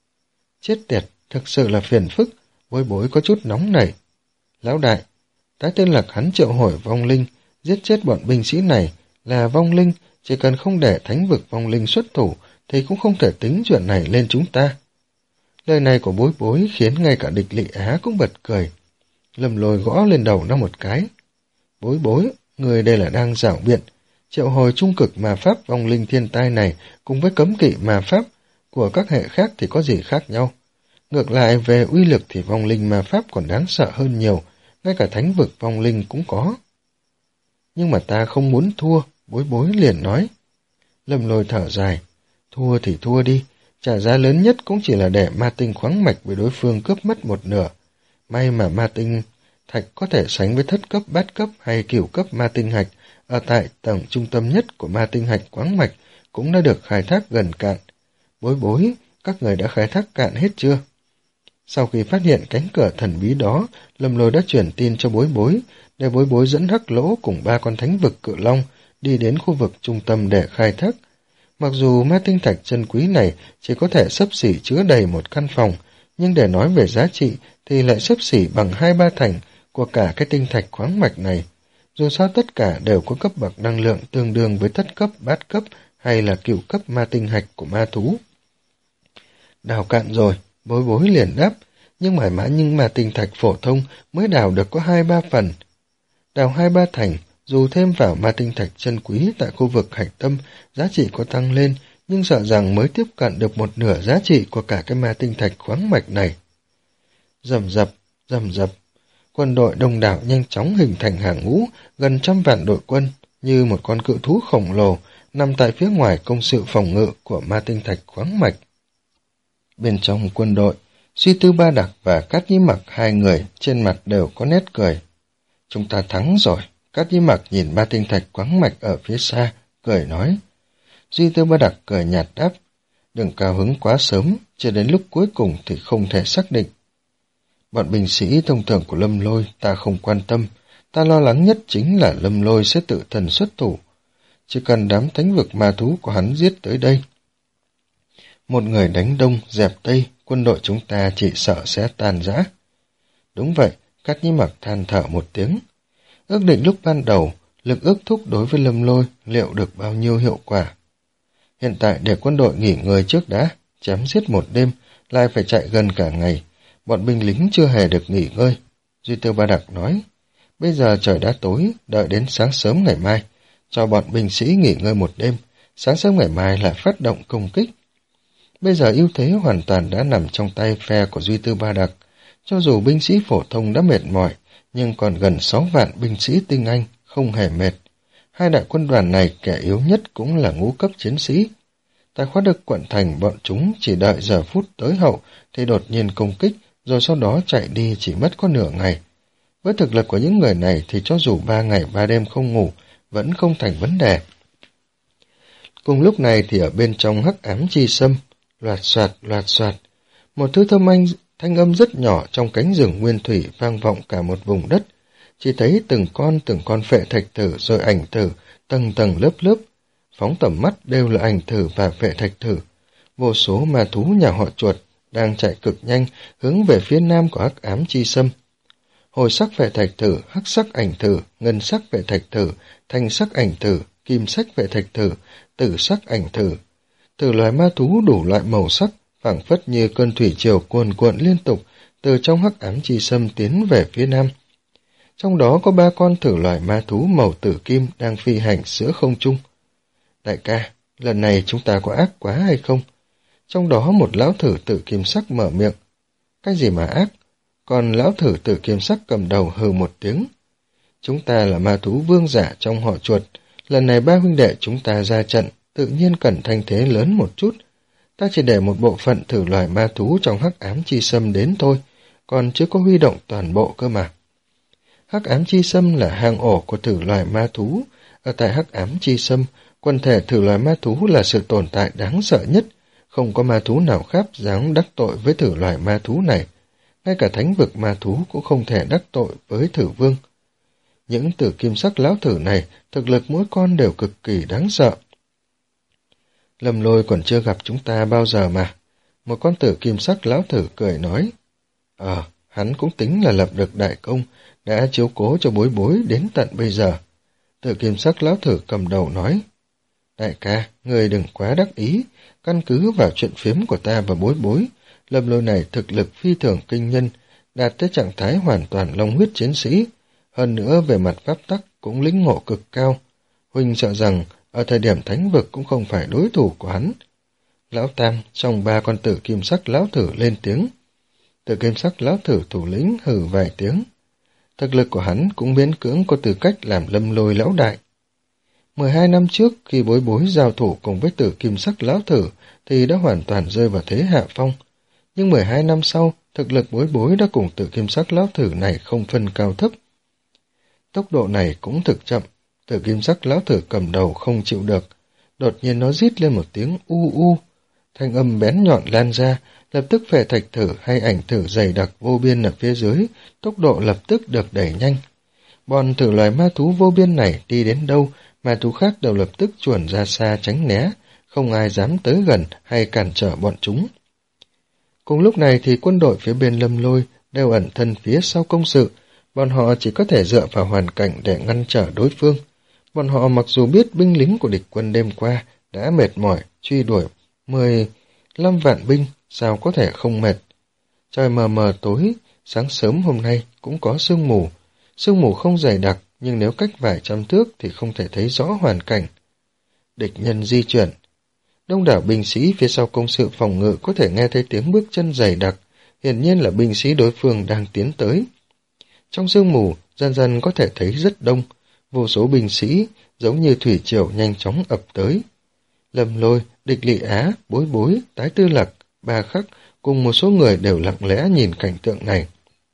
Chết tiệt, thực sự là phiền phức, Bối Bối có chút nóng nảy. Lão đại, Tái Tư Lạc hắn triệu hồi vong linh, giết chết bọn binh sĩ này là vong linh, chỉ cần không để thánh vực vong linh xuất thủ thì cũng không thể tính chuyện này lên chúng ta. Lời này của Bối Bối khiến ngay cả địch Lị Á cũng bật cười. Lâm Lôi gõ lên đầu nó một cái. Bối Bối, người đây là đang giảo biện, triệu hồi trung cực ma pháp vong linh thiên tai này cùng với cấm kỵ ma pháp của các hệ khác thì có gì khác nhau. Ngược lại về uy lực thì vong linh ma pháp còn đáng sợ hơn nhiều, ngay cả thánh vực vong linh cũng có. Nhưng mà ta không muốn thua, Bối Bối liền nói. Lâm Lôi thở dài, thua thì thua đi, trả giá lớn nhất cũng chỉ là để ma tinh khoáng mạch với đối phương cướp mất một nửa. May mà ma tinh thạch có thể sánh với thất cấp, bát cấp hay cửu cấp ma tinh hạch, ở tại tầng trung tâm nhất của ma tinh hạch khoáng mạch cũng đã được khai thác gần cạn. Bối Bối, các người đã khai thác cạn hết chưa? Sau khi phát hiện cánh cửa thần bí đó, Lâm Lôi đã chuyển tin cho Bối Bối, để Bối Bối dẫn Hắc Lỗ cùng ba con thánh vực cự long đi đến khu vực trung tâm để khai thác. Mặc dù ma tinh thạch chân quý này chỉ có thể xấp xỉ chứa đầy một căn phòng, nhưng để nói về giá trị thì lại xấp xỉ bằng hai ba thành của cả cái tinh thạch khoáng mạch này. Dù sao tất cả đều có cấp bậc năng lượng tương đương với thất cấp, bát cấp hay là cửu cấp ma tinh hạch của ma thú. Đào cạn rồi, Bối Bối liền đáp, nhưng mà mã nhưng mà tinh thạch phổ thông mới đào được có hai ba phần. Đào hai ba thành, dù thêm vào ma tinh thạch chân quý tại khu vực hạch tâm, giá trị có tăng lên, nhưng sợ rằng mới tiếp cận được một nửa giá trị của cả cái ma tinh thạch khoáng mạch này. Rầm rập, rầm rập, quân đội đông đảo nhanh chóng hình thành hàng ngũ, gần trăm vạn đội quân, như một con cự thú khổng lồ, nằm tại phía ngoài công sự phòng ngự của ma tinh thạch khoáng mạch. Bên trong quân đội, Suy Tư Ba Đặc và Cát Nhĩ Mặc hai người trên mặt đều có nét cười. Chúng ta thắng rồi. Cát Nhĩ Mặc nhìn ma tinh thạch khoáng mạch ở phía xa, cười nói. Suy Tư Ba Đặc cười nhạt đáp. Đừng cao hứng quá sớm, chưa đến lúc cuối cùng thì không thể xác định. Bọn binh sĩ thông thường của Lâm Lôi ta không quan tâm, ta lo lắng nhất chính là Lâm Lôi sẽ tự thần xuất thủ. Chỉ cần đám thánh vực ma thú của hắn giết tới đây. Một người đánh đông, dẹp tây, quân đội chúng ta chỉ sợ sẽ tan rã. Đúng vậy, Cát Nhĩ Mặc than thở một tiếng. Ước định lúc ban đầu, lực ước thúc đối với Lâm Lôi liệu được bao nhiêu hiệu quả. Hiện tại để quân đội nghỉ ngơi trước đã, chém giết một đêm, lại phải chạy gần cả ngày. Bọn binh lính chưa hề được nghỉ ngơi. Duy Tư Ba Đặc nói, bây giờ trời đã tối, đợi đến sáng sớm ngày mai, cho bọn binh sĩ nghỉ ngơi một đêm, sáng sớm ngày mai lại phát động công kích. Bây giờ ưu thế hoàn toàn đã nằm trong tay phe của Duy Tư Ba Đặc. Cho dù binh sĩ phổ thông đã mệt mỏi, nhưng còn gần sáu vạn binh sĩ tinh anh không hề mệt. Hai đại quân đoàn này kẻ yếu nhất cũng là ngũ cấp chiến sĩ. Tại Khóa Đực quận thành, bọn chúng chỉ đợi giờ phút tới hậu thì đột nhiên công kích, rồi sau đó chạy đi chỉ mất có nửa ngày. Với thực lực của những người này thì cho dù ba ngày ba đêm không ngủ vẫn không thành vấn đề. Cùng lúc này thì ở bên trong hắc ám chi sâm, loạt soạt loạt soạt, một thứ thâm anh thanh âm rất nhỏ trong cánh rừng nguyên thủy vang vọng cả một vùng đất. Chỉ thấy từng con từng con phệ thạch thử rồi ảnh thử, tầng tầng lớp lớp, phóng tầm mắt đều là ảnh thử và phệ thạch thử. Vô số ma thú nhà họ Chuột đang chạy cực nhanh hướng về phía nam của hắc ám chi sâm. Hồi sắc phệ thạch thử, hắc sắc ảnh thử, ngân sắc phệ thạch thử, thanh sắc ảnh thử, kim sắc phệ thạch thử, tử sắc ảnh thử. Từ loài ma thú đủ loại màu sắc, phảng phất như cơn thủy triều cuồn cuộn liên tục từ trong hắc ám chi sâm tiến về phía nam. Trong đó có ba con thử loài ma thú màu tử kim đang phi hành giữa không trung. Đại ca, lần này chúng ta có ác quá hay không? Trong đó một lão thử tử kim sắc mở miệng. Cái gì mà ác? Còn lão thử tử kim sắc cầm đầu hừ một tiếng. Chúng ta là ma thú vương giả trong họ Chuột. Lần này ba huynh đệ chúng ta ra trận, tự nhiên cần thanh thế lớn một chút. Ta chỉ để một bộ phận thử loài ma thú trong hắc ám chi sâm đến thôi, còn chưa có huy động toàn bộ cơ mà. Hắc ám chi sâm là hang ổ của thử loài ma thú. Ở tại hắc ám chi sâm, quần thể thử loài ma thú là sự tồn tại đáng sợ nhất. Không có ma thú nào khác dám đắc tội với thử loài ma thú này. Ngay cả thánh vực ma thú cũng không thể đắc tội với thử vương. Những tử kim sắc lão thử này, thực lực mỗi con đều cực kỳ đáng sợ. Lâm Lôi còn chưa gặp chúng ta bao giờ mà. Một con tử kim sắc lão thử cười nói. Ờ, hắn cũng tính là lập được đại công, đã chiếu cố cho Bối Bối đến tận bây giờ. Tử kim sắc lão thử cầm đầu nói. Đại ca, người đừng quá đắc ý, căn cứ vào chuyện phiếm của ta và Bối Bối. Lâm Lôi này thực lực phi thường kinh nhân, đạt tới trạng thái hoàn toàn long huyết chiến sĩ. Hơn nữa về mặt pháp tắc cũng lĩnh ngộ cực cao. Huynh sợ rằng ở thời điểm thánh vực cũng không phải đối thủ của hắn. Lão Tam trong ba con tử kim sắc lão thử lên tiếng. Tử kim sắc lão thử thủ lĩnh hừ vài tiếng. Thực lực của hắn cũng miễn cưỡng có tư cách làm Lâm Lôi lão đại. Mười hai năm trước khi Bối Bối giao thủ cùng với tử kim sắc lão thử thì đã hoàn toàn rơi vào thế hạ phong. Nhưng mười hai năm sau, thực lực Bối Bối đã cùng tử kim sắc lão thử này không phân cao thấp. Tốc độ này cũng thực chậm, tử kim sắc lão thử cầm đầu không chịu được. Đột nhiên nó rít lên một tiếng u u, thanh âm bén nhọn lan ra, lập tức phệ thạch thử hay ảnh thử dày đặc vô biên ở phía dưới, tốc độ lập tức được đẩy nhanh. Bọn thử loài ma thú vô biên này đi đến đâu, ma thú khác đều lập tức chuồn ra xa tránh né, không ai dám tới gần hay cản trở bọn chúng. Cùng lúc này thì quân đội phía bên Lâm Lôi đều ẩn thân phía sau công sự, bọn họ chỉ có thể dựa vào hoàn cảnh để ngăn trở đối phương. Bọn họ mặc dù biết binh lính của địch quân đêm qua đã mệt mỏi truy đuổi mười lăm vạn binh, sao có thể không mệt. Trời mờ mờ tối, sáng sớm hôm nay cũng có sương mù. Sương mù không dày đặc, nhưng nếu cách vài trăm thước thì không thể thấy rõ hoàn cảnh. Địch nhân di chuyển. Đông đảo binh sĩ phía sau công sự phòng ngự có thể nghe thấy tiếng bước chân dày đặc, hiển nhiên là binh sĩ đối phương đang tiến tới. Trong sương mù, dần dần có thể thấy rất đông, vô số binh sĩ giống như thủy triều nhanh chóng ập tới. Lâm Lôi, Địch Lị Á, Bối Bối, Tái Tư Lạc, Ba Khắc cùng một số người đều lặng lẽ nhìn cảnh tượng này.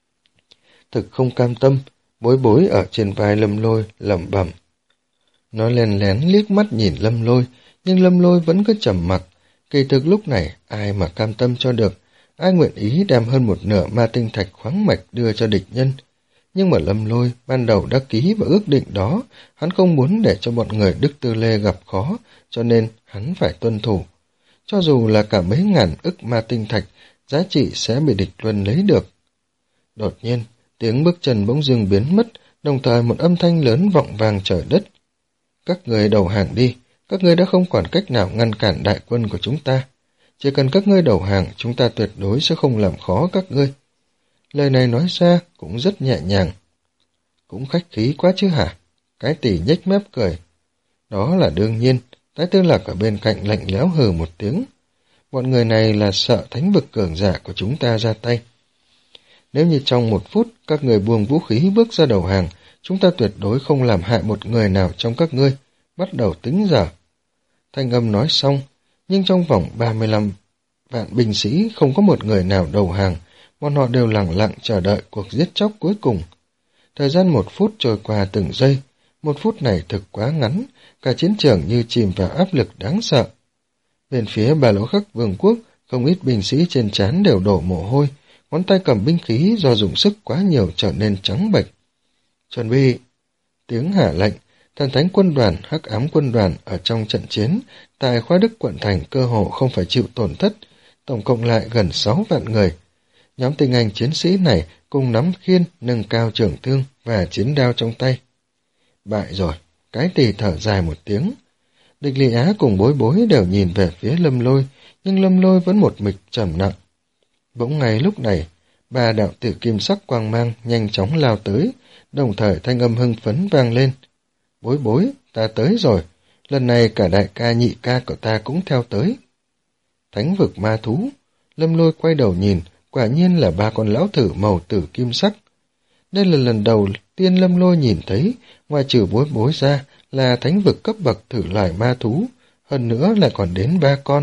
Thực không cam tâm, Bối Bối ở trên vai Lâm Lôi lẩm bẩm. Nó lén lén liếc mắt nhìn Lâm Lôi, nhưng Lâm Lôi vẫn cứ trầm mặc. Kỳ thực lúc này ai mà cam tâm cho được, ai nguyện ý đem hơn một nửa ma tinh thạch khoáng mạch đưa cho địch nhân. Nhưng mà Lâm Lôi ban đầu đã ký và ước định đó, hắn không muốn để cho bọn người Đức Tư Lê gặp khó, cho nên hắn phải tuân thủ. Cho dù là cả mấy ngàn ức ma tinh thạch, giá trị sẽ bị địch luân lấy được. Đột nhiên, tiếng bước chân bỗng dưng biến mất, đồng thời một âm thanh lớn vọng vang trời đất. Các người đầu hàng đi, các ngươi đã không còn cách nào ngăn cản đại quân của chúng ta. Chỉ cần các ngươi đầu hàng, chúng ta tuyệt đối sẽ không làm khó các ngươi. Lời này nói ra cũng rất nhẹ nhàng. Cũng khách khí quá chứ hả? Cái tỷ nhếch mép cười. Đó là đương nhiên, Tái Tư Lạc ở bên cạnh lạnh lẽo hừ một tiếng. Bọn người này là sợ thánh vực cường giả của chúng ta ra tay. Nếu như trong một phút các người buông vũ khí bước ra đầu hàng, chúng ta tuyệt đối không làm hại một người nào trong các ngươi, bắt đầu tính giờ. Thanh âm nói xong, nhưng trong vòng ba mươi lăm vạn binh sĩ không có một người nào đầu hàng, bọn họ đều lặng lặng chờ đợi cuộc giết chóc cuối cùng. Thời gian một phút trôi qua từng giây, một phút này thực quá ngắn, cả chiến trường như chìm vào áp lực đáng sợ. Bên phía Ba Lỗ Khắc Vương quốc, không ít binh sĩ trên trán đều đổ mồ hôi, ngón tay cầm binh khí do dùng sức quá nhiều trở nên trắng bệch. Chuẩn bị! Tiếng hạ lệnh, thần thánh quân đoàn, hắc ám quân đoàn ở trong trận chiến, tại Khoa Đức quận thành cơ hồ không phải chịu tổn thất, tổng cộng lại gần sáu vạn người. Nhóm tinh anh chiến sĩ này cùng nắm khiên, nâng cao trường thương và chiến đao trong tay. Bại rồi, cái tỳ thở dài một tiếng. Địch Lị Á cùng Bối Bối đều nhìn về phía Lâm Lôi, nhưng Lâm Lôi vẫn một mịch trầm nặng. Bỗng ngay lúc này, ba đạo tử kim sắc quang mang nhanh chóng lao tới, đồng thời thanh âm hưng phấn vang lên. Bối Bối, ta tới rồi, lần này cả đại ca nhị ca của ta cũng theo tới. Thánh vực ma thú, Lâm Lôi quay đầu nhìn, quả nhiên là ba con lão thử màu tử kim sắc. Đây là lần đầu tiên Lâm Lôi nhìn thấy, ngoài trừ Bối Bối ra, là thánh vực cấp bậc thử loài ma thú, hơn nữa lại còn đến ba con.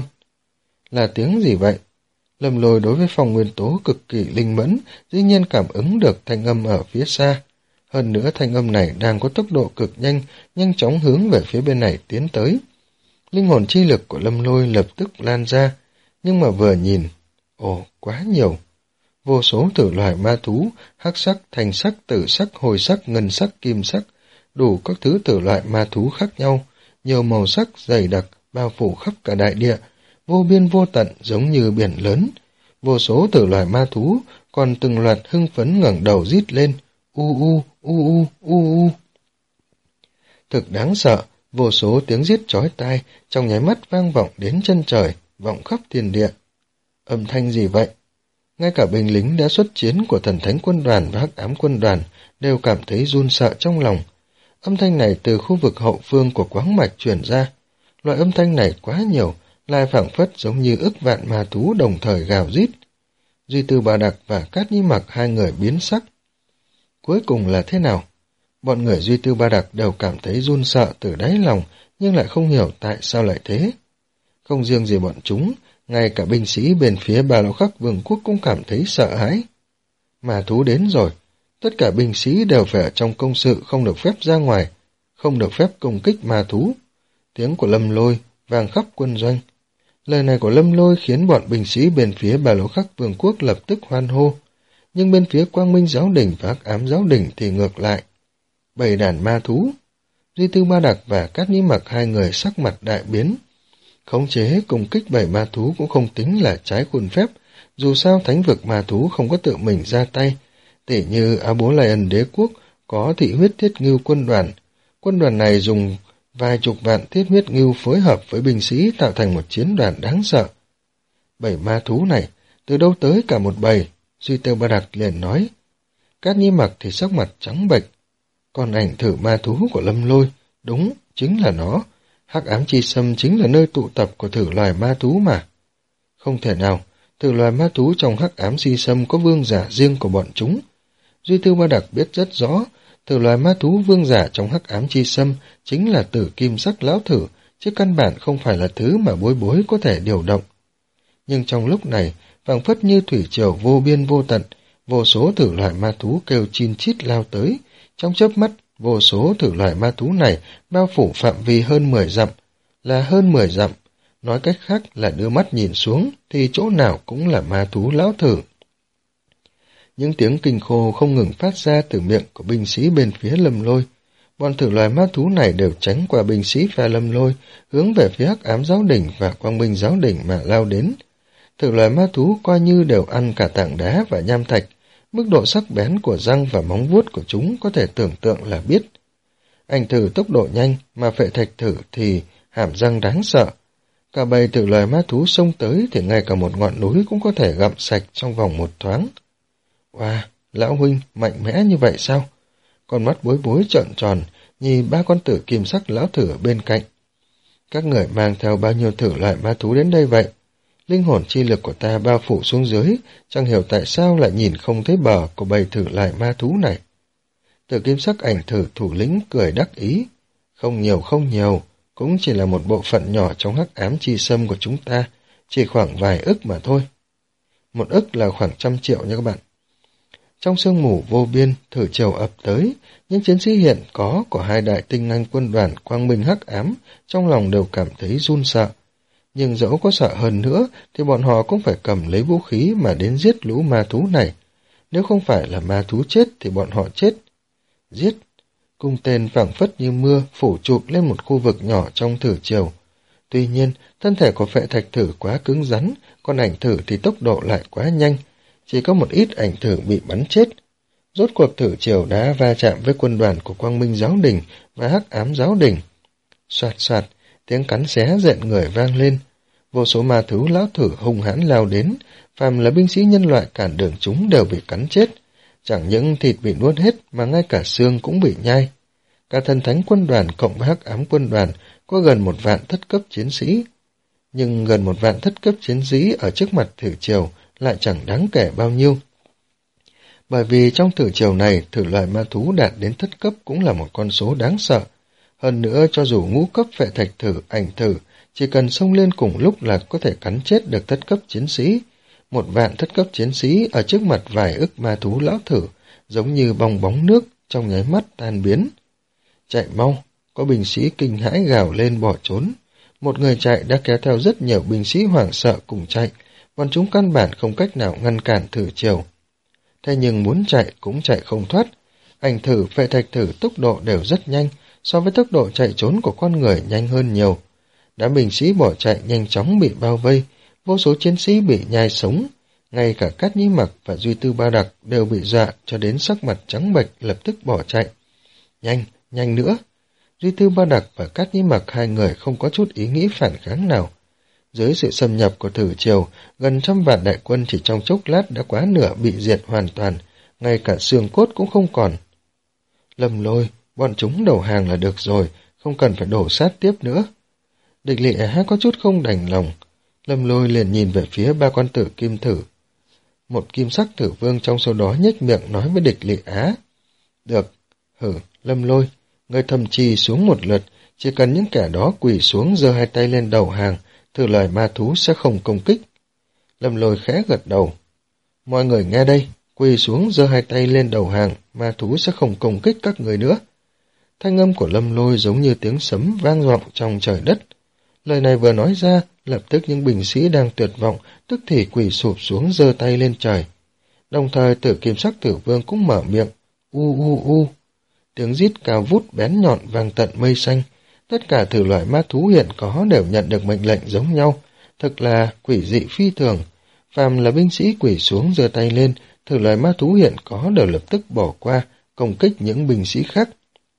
Là tiếng gì vậy? Lâm Lôi đối với phong nguyên tố cực kỳ linh mẫn, dĩ nhiên cảm ứng được thanh âm ở phía xa. Hơn nữa thanh âm này đang có tốc độ cực nhanh, nhanh chóng hướng về phía bên này tiến tới. Linh hồn chi lực của Lâm Lôi lập tức lan ra, nhưng mà vừa nhìn, ồ, quá nhiều. Vô số thử loài ma thú, hắc sắc, thanh sắc, tử sắc, hồi sắc, ngân sắc, kim sắc, đủ các thứ thử loại ma thú khác nhau, nhiều màu sắc dày đặc, bao phủ khắp cả đại địa, vô biên vô tận giống như biển lớn. Vô số thử loài ma thú còn từng loạt hưng phấn ngẩng đầu rít lên, u u, u u, u u. Thực đáng sợ, vô số tiếng rít chói tai trong nháy mắt vang vọng đến chân trời, vọng khắp thiên địa. Âm thanh gì vậy? Ngay cả binh lính đã xuất chiến của thần thánh quân đoàn và hắc ám quân đoàn đều cảm thấy run sợ trong lòng. Âm thanh này từ khu vực hậu phương của quáng mạch truyền ra. Loại âm thanh này quá nhiều, lại phảng phất giống như ức vạn ma thú đồng thời gào rít. Duy Tư Bà Đặc và Cát Nhi Mặc hai người biến sắc. Cuối cùng là thế nào? Bọn người Duy Tư Ba Đặc đều cảm thấy run sợ từ đáy lòng, nhưng lại không hiểu tại sao lại thế. Không riêng gì bọn chúng, ngay cả binh sĩ bên phía Ba Lỗ Khắc Vương quốc cũng cảm thấy sợ hãi. Ma thú đến rồi, tất cả binh sĩ đều phải ở trong công sự, không được phép ra ngoài, không được phép công kích ma thú. Tiếng của Lâm Lôi vang khắp quân doanh. Lời này của Lâm Lôi khiến bọn binh sĩ bên phía Ba Lỗ Khắc Vương quốc lập tức hoan hô, nhưng bên phía Quang Minh Giáo Đình và Hắc Ám Giáo Đình thì ngược lại. Bầy đàn ma thú, Duy Tư Ba Đặc và Cát Nhĩ Mặc hai người sắc mặt đại biến. Khống chế công kích bầy ma thú cũng không tính là trái khuôn phép, dù sao thánh vực ma thú không có tự mình ra tay. Tỉ như Á Bố Lai Ân Đế Quốc có thị huyết thiết ngưu quân đoàn. Quân đoàn này dùng vài chục vạn thiết huyết ngưu phối hợp với binh sĩ tạo thành một chiến đoàn đáng sợ. Bầy ma thú này, từ đâu tới cả một bầy, Duy Tư Ba Đặc liền nói. Cát Nhĩ Mặc thì sắc mặt trắng bệch. Còn ảnh thử ma thú của Lâm Lôi, đúng, chính là nó. Hắc Ám Chi Sâm chính là nơi tụ tập của thử loài ma thú mà. Không thể nào, thử loài ma thú trong Hắc Ám Chi Sâm có vương giả riêng của bọn chúng. Duy Tư Ba Đặc biết rất rõ, thử loài ma thú vương giả trong Hắc Ám Chi Sâm chính là tử kim sắc lão thử, chứ căn bản không phải là thứ mà Bối Bối có thể điều động. Nhưng trong lúc này, phảng phất như thủy triều vô biên vô tận, vô số thử loài ma thú kêu chin chít lao tới. Trong chớp mắt, vô số thử loài ma thú này bao phủ phạm vi hơn mười dặm, là hơn mười dặm. Nói cách khác là đưa mắt nhìn xuống, thì chỗ nào cũng là ma thú lão thử. Những tiếng kinh khô không ngừng phát ra từ miệng của binh sĩ bên phía Lâm Lôi. Bọn thử loài ma thú này đều tránh qua binh sĩ phe Lâm Lôi, hướng về phía Hắc Ám Giáo Đình và Quang Minh Giáo Đình mà lao đến. Thử loài ma thú coi như đều ăn cả tảng đá và nham thạch. Mức độ sắc bén của răng và móng vuốt của chúng có thể tưởng tượng là biết. Ảnh thử tốc độ nhanh, mà phệ thạch thử thì hàm răng đáng sợ. Cả bầy thử loài ma thú xông tới thì ngay cả một ngọn núi cũng có thể gặm sạch trong vòng một thoáng. Wow, lão huynh mạnh mẽ như vậy sao? Con mắt Bối Bối trợn tròn, nhìn ba con tử kim sắc lão thử ở bên cạnh. Các người mang theo bao nhiêu thử loài ma thú đến đây vậy? Linh hồn chi lực của ta bao phủ xuống dưới, chẳng hiểu tại sao lại nhìn không thấy bờ của bầy thử loài ma thú này. Tử kim sắc ảnh thử thủ lĩnh cười đắc ý. Không nhiều không nhiều, cũng chỉ là một bộ phận nhỏ trong hắc ám chi sâm của chúng ta, chỉ khoảng vài ức mà thôi. Một ức là khoảng trăm triệu nha các bạn. Trong sương mù vô biên, thử triều ập tới, những chiến sĩ hiện có của hai đại tinh anh quân đoàn quang minh hắc ám trong lòng đều cảm thấy run sợ. Nhưng dẫu có sợ hơn nữa thì bọn họ cũng phải cầm lấy vũ khí mà đến giết lũ ma thú này. Nếu không phải là ma thú chết thì bọn họ chết. Giết! Cung tên phảng phất như mưa phủ chụp lên một khu vực nhỏ trong thử triều. Tuy nhiên, thân thể của phệ thạch thử quá cứng rắn, còn ảnh thử thì tốc độ lại quá nhanh. Chỉ có một ít ảnh thử bị bắn chết. Rốt cuộc thử triều đã va chạm với quân đoàn của Quang Minh Giáo Đình và Hắc Ám Giáo Đình. Soạt soạt, tiếng cắn xé rợn người vang lên. Vô số ma thú lão thử hung hãn lao đến, phàm là binh sĩ nhân loại cản đường chúng đều bị cắn chết. Chẳng những thịt bị nuốt hết mà ngay cả xương cũng bị nhai. Cả thần thánh quân đoàn cộng với Hắc Ám quân đoàn có gần một vạn thất cấp chiến sĩ. Nhưng gần một vạn thất cấp chiến sĩ ở trước mặt thử triều lại chẳng đáng kể bao nhiêu. Bởi vì trong thử triều này, thử loại ma thú đạt đến thất cấp cũng là một con số đáng sợ. Hơn nữa, cho dù ngũ cấp phệ thạch thử, ảnh thử, chỉ cần xông lên cùng lúc là có thể cắn chết được thất cấp chiến sĩ. Một vạn thất cấp chiến sĩ ở trước mặt vài ức ma thú lão thử, giống như bong bóng nước, trong nháy mắt tan biến. Chạy mau, có binh sĩ kinh hãi gào lên bỏ trốn. Một người chạy đã kéo theo rất nhiều binh sĩ hoảng sợ cùng chạy, bọn chúng căn bản không cách nào ngăn cản thử triều. Thế nhưng muốn chạy cũng chạy không thoát. Ảnh thử, phệ thạch thử tốc độ đều rất nhanh, so với tốc độ chạy trốn của con người nhanh hơn nhiều. Đám binh sĩ bỏ chạy nhanh chóng bị bao vây, vô số chiến sĩ bị nhai sống. Ngay cả Cát Nhĩ Mặc và Duy Tư Ba Đặc đều bị dọa cho đến sắc mặt trắng bệch lập tức bỏ chạy. Nhanh, nhanh nữa! Duy Tư Ba Đặc và Cát Nhĩ Mặc hai người không có chút ý nghĩ phản kháng nào. Dưới sự xâm nhập của thử triều, gần trăm vạn đại quân chỉ trong chốc lát đã quá nửa bị diệt hoàn toàn, ngay cả xương cốt cũng không còn. Lâm Lôi, bọn chúng đầu hàng là được rồi, không cần phải đổ sát tiếp nữa. Địch Lệ Á có chút không đành lòng. Lâm Lôi liền nhìn về phía ba con tử kim thử. Một kim sắc thử vương trong số đó nhếch miệng nói với Địch Lệ Á. Được, hử, Lâm Lôi, ngươi thầm trì xuống một lượt, chỉ cần những kẻ đó quỳ xuống giơ hai tay lên đầu hàng, thử lời ma thú sẽ không công kích. Lâm Lôi khẽ gật đầu. Mọi người nghe đây, quỳ xuống giơ hai tay lên đầu hàng, ma thú sẽ không công kích các người nữa. Thanh âm của Lâm Lôi giống như tiếng sấm vang vọng trong trời đất. Lời này vừa nói ra, lập tức những binh sĩ đang tuyệt vọng, tức thì quỳ sụp xuống giơ tay lên trời. Đồng thời tử kim sắc tử vương cũng mở miệng, u u u. Tiếng rít cao vút bén nhọn vang tận mây xanh. Tất cả thử loại ma thú hiện có đều nhận được mệnh lệnh giống nhau, thật là quỷ dị phi thường. Phàm là binh sĩ quỳ xuống giơ tay lên, thử loại ma thú hiện có đều lập tức bỏ qua, công kích những binh sĩ khác.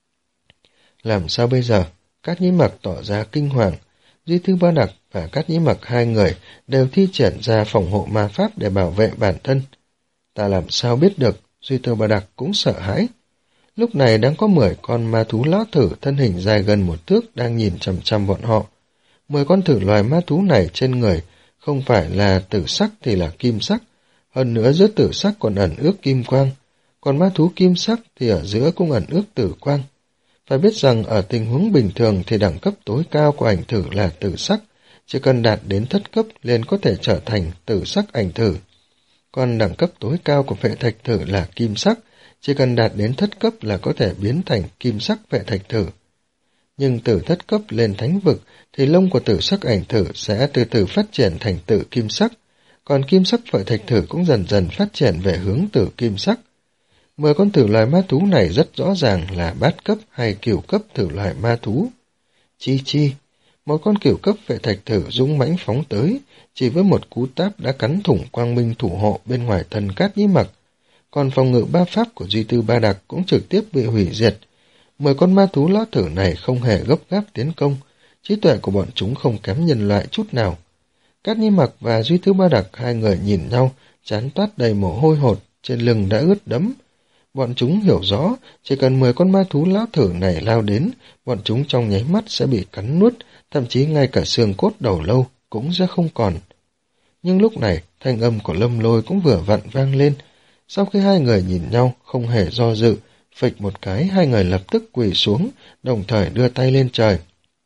Làm sao bây giờ? Cát Nhĩ Mặc tỏ ra kinh hoàng. Duy Tư Ba Đặc và Cát Nhĩ Mặc hai người đều thi triển ra phòng hộ ma pháp để bảo vệ bản thân. Ta làm sao biết được? Duy Tư Ba Đặc cũng sợ hãi. Lúc này đang có mười con ma thú lão thử thân hình dài gần một thước đang nhìn chằm chằm bọn họ. Mười con thử loài ma thú này trên người không phải là tử sắc thì là kim sắc, hơn nữa giữa tử sắc còn ẩn ước kim quang, còn ma thú kim sắc thì ở giữa cũng ẩn ước tử quang. Phải biết rằng ở tình huống bình thường thì đẳng cấp tối cao của ảnh thử là tử sắc, chỉ cần đạt đến thất cấp liền có thể trở thành tử sắc ảnh thử. Còn đẳng cấp tối cao của phệ thạch thử là kim sắc, chỉ cần đạt đến thất cấp là có thể biến thành kim sắc phệ thạch thử. Nhưng từ thất cấp lên thánh vực thì lông của tử sắc ảnh thử sẽ từ từ phát triển thành tử kim sắc, còn kim sắc phệ thạch thử cũng dần dần phát triển về hướng tử kim sắc. Mười con thử loài ma thú này rất rõ ràng là bát cấp hay cửu cấp thử loài ma thú. Chi chi, một con cửu cấp phệ thạch thử dũng mãnh phóng tới, chỉ với một cú táp đã cắn thủng quang minh thủ hộ bên ngoài thân Cát Nhĩ Mặc. Còn phòng ngự ba pháp của Duy Tư Ba Đặc cũng trực tiếp bị hủy diệt. Mười con ma thú lão thử này không hề gấp gáp tiến công, trí tuệ của bọn chúng không kém nhân loại chút nào. Cát Nhĩ Mặc và Duy Tư Ba Đặc hai người nhìn nhau, trán toát đầy mồ hôi hột, trên lưng đã ướt đẫm. Bọn chúng hiểu rõ, chỉ cần mười con ma thú lão thử này lao đến, bọn chúng trong nháy mắt sẽ bị cắn nuốt, thậm chí ngay cả xương cốt đầu lâu cũng sẽ không còn. Nhưng lúc này, thanh âm của Lâm Lôi cũng vừa vặn vang lên. Sau khi hai người nhìn nhau, không hề do dự, Phịch một cái, hai người lập tức quỳ xuống, đồng thời đưa tay lên trời.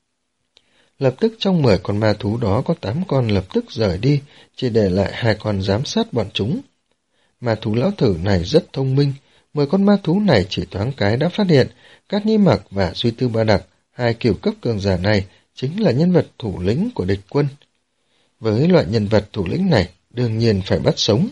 Lập tức trong mười con ma thú đó có tám con lập tức rời đi, chỉ để lại hai con giám sát bọn chúng. Ma thú lão thử này rất thông minh, mười con ma thú này chỉ thoáng cái đã phát hiện Cát Nhĩ Mặc và Duy Tư Ba Đặc, hai cửu cấp cường giả này chính là nhân vật thủ lĩnh của địch quân. Với loại nhân vật thủ lĩnh này, đương nhiên phải bắt sống.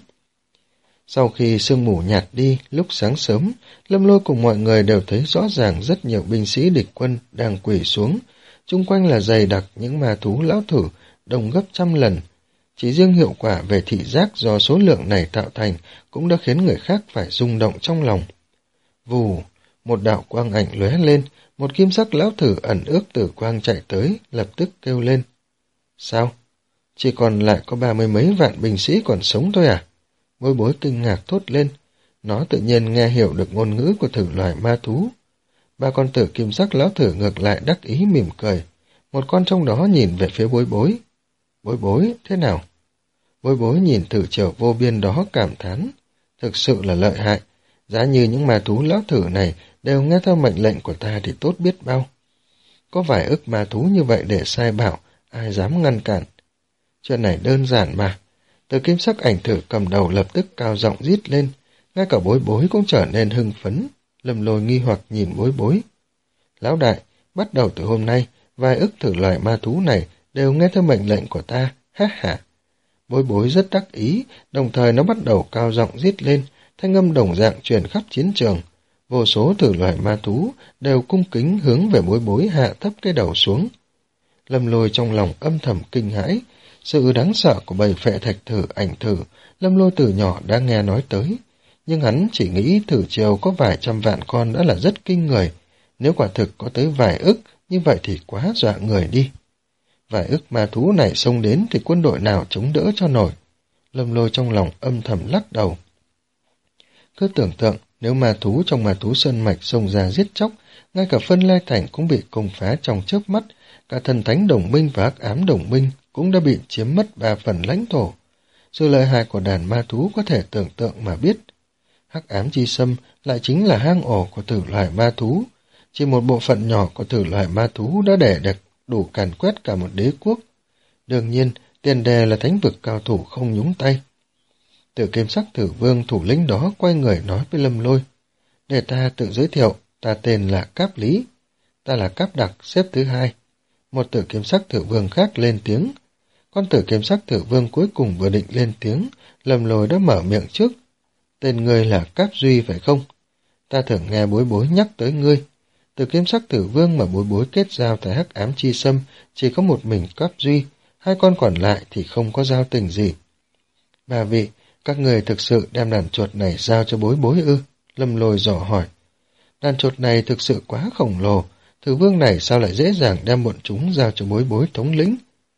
Sau khi sương mù nhạt đi, lúc sáng sớm, Lâm Lôi cùng mọi người đều thấy rõ ràng rất nhiều binh sĩ địch quân đang quỳ xuống, chung quanh là dày đặc những ma thú lão thử, đông gấp trăm lần. Chỉ riêng hiệu quả về thị giác do số lượng này tạo thành cũng đã khiến người khác phải rung động trong lòng. Vù, một đạo quang ảnh lóe lên, một kim sắc lão thử ẩn ước tử quang chạy tới, lập tức kêu lên. Sao? Chỉ còn lại có ba mươi mấy vạn binh sĩ còn sống thôi à? Bối Bối kinh ngạc thốt lên. Nó tự nhiên nghe hiểu được ngôn ngữ của thử loài ma thú. Ba con tử kim sắc lão thử ngược lại đắc ý mỉm cười. Một con trong đó nhìn về phía Bối Bối. Bối Bối, thế nào? Bối Bối nhìn thử chiều vô biên đó cảm thán. Thực sự là lợi hại. Giá như những ma thú lão thử này đều nghe theo mệnh lệnh của ta thì tốt biết bao. Có vài ức ma thú như vậy để sai bảo, ai dám ngăn cản. Chuyện này đơn giản mà. Từ kim sắc ảnh thử cầm đầu lập tức cao giọng rít lên, ngay cả Bối Bối cũng trở nên hưng phấn. Lâm Lôi nghi hoặc nhìn Bối Bối. Lão đại, bắt đầu từ hôm nay, vài ức thử loài ma thú này đều nghe theo mệnh lệnh của ta, ha ha. Bối Bối rất đắc ý, đồng thời nó bắt đầu cao giọng rít lên, thanh âm đồng dạng truyền khắp chiến trường. Vô số thử loài ma thú đều cung kính hướng về Bối Bối hạ thấp cái đầu xuống. Lâm Lôi trong lòng âm thầm kinh hãi, sự đáng sợ của bầy phệ thạch thử ảnh thử, Lâm Lôi từ nhỏ đã nghe nói tới, nhưng hắn chỉ nghĩ thử triều có vài trăm vạn con đã là rất kinh người, nếu quả thực có tới vài ức, như vậy thì quá dọa người đi. Vài ức ma thú này xông đến thì quân đội nào chống đỡ cho nổi. Lâm Lôi trong lòng âm thầm lắc đầu. Cứ tưởng tượng, nếu ma thú trong ma thú sơn mạch xông ra giết chóc, ngay cả Phân Lai Thành cũng bị công phá trong chớp mắt, cả thần thánh đồng minh và hắc ám đồng minh cũng đã bị chiếm mất ba phần lãnh thổ. Sự lợi hại của đàn ma thú có thể tưởng tượng mà biết. Hắc ám chi sâm lại chính là hang ổ của thử loài ma thú. Chỉ một bộ phận nhỏ của thử loài ma thú đã để được đủ càn quét cả một đế quốc. Đương nhiên, tiền đề là thánh vực cao thủ không nhúng tay. Tử kim sắc thử vương thủ lĩnh đó quay người nói với Lâm Lôi. Để ta tự giới thiệu, ta tên là Cáp Lý. Ta là Cáp Đặc, xếp thứ hai. Một tử kim sắc thử vương khác lên tiếng. Con tử kim sắc thử vương cuối cùng vừa định lên tiếng, Lâm Lôi đã mở miệng trước. Tên ngươi là Cáp Duy phải không? Ta thường nghe Bối Bối nhắc tới ngươi. Tử kim sắc thử vương mà Bối Bối kết giao tại hắc ám chi sâm chỉ có một mình Cáp Duy, hai con còn lại thì không có giao tình gì. Bà vị, các người thực sự đem đàn chuột này giao cho Bối Bối ư? Lâm Lôi dò hỏi. Đàn chuột này thực sự quá khổng lồ, thử vương này sao lại dễ dàng đem bọn chúng giao cho Bối Bối thống lĩnh?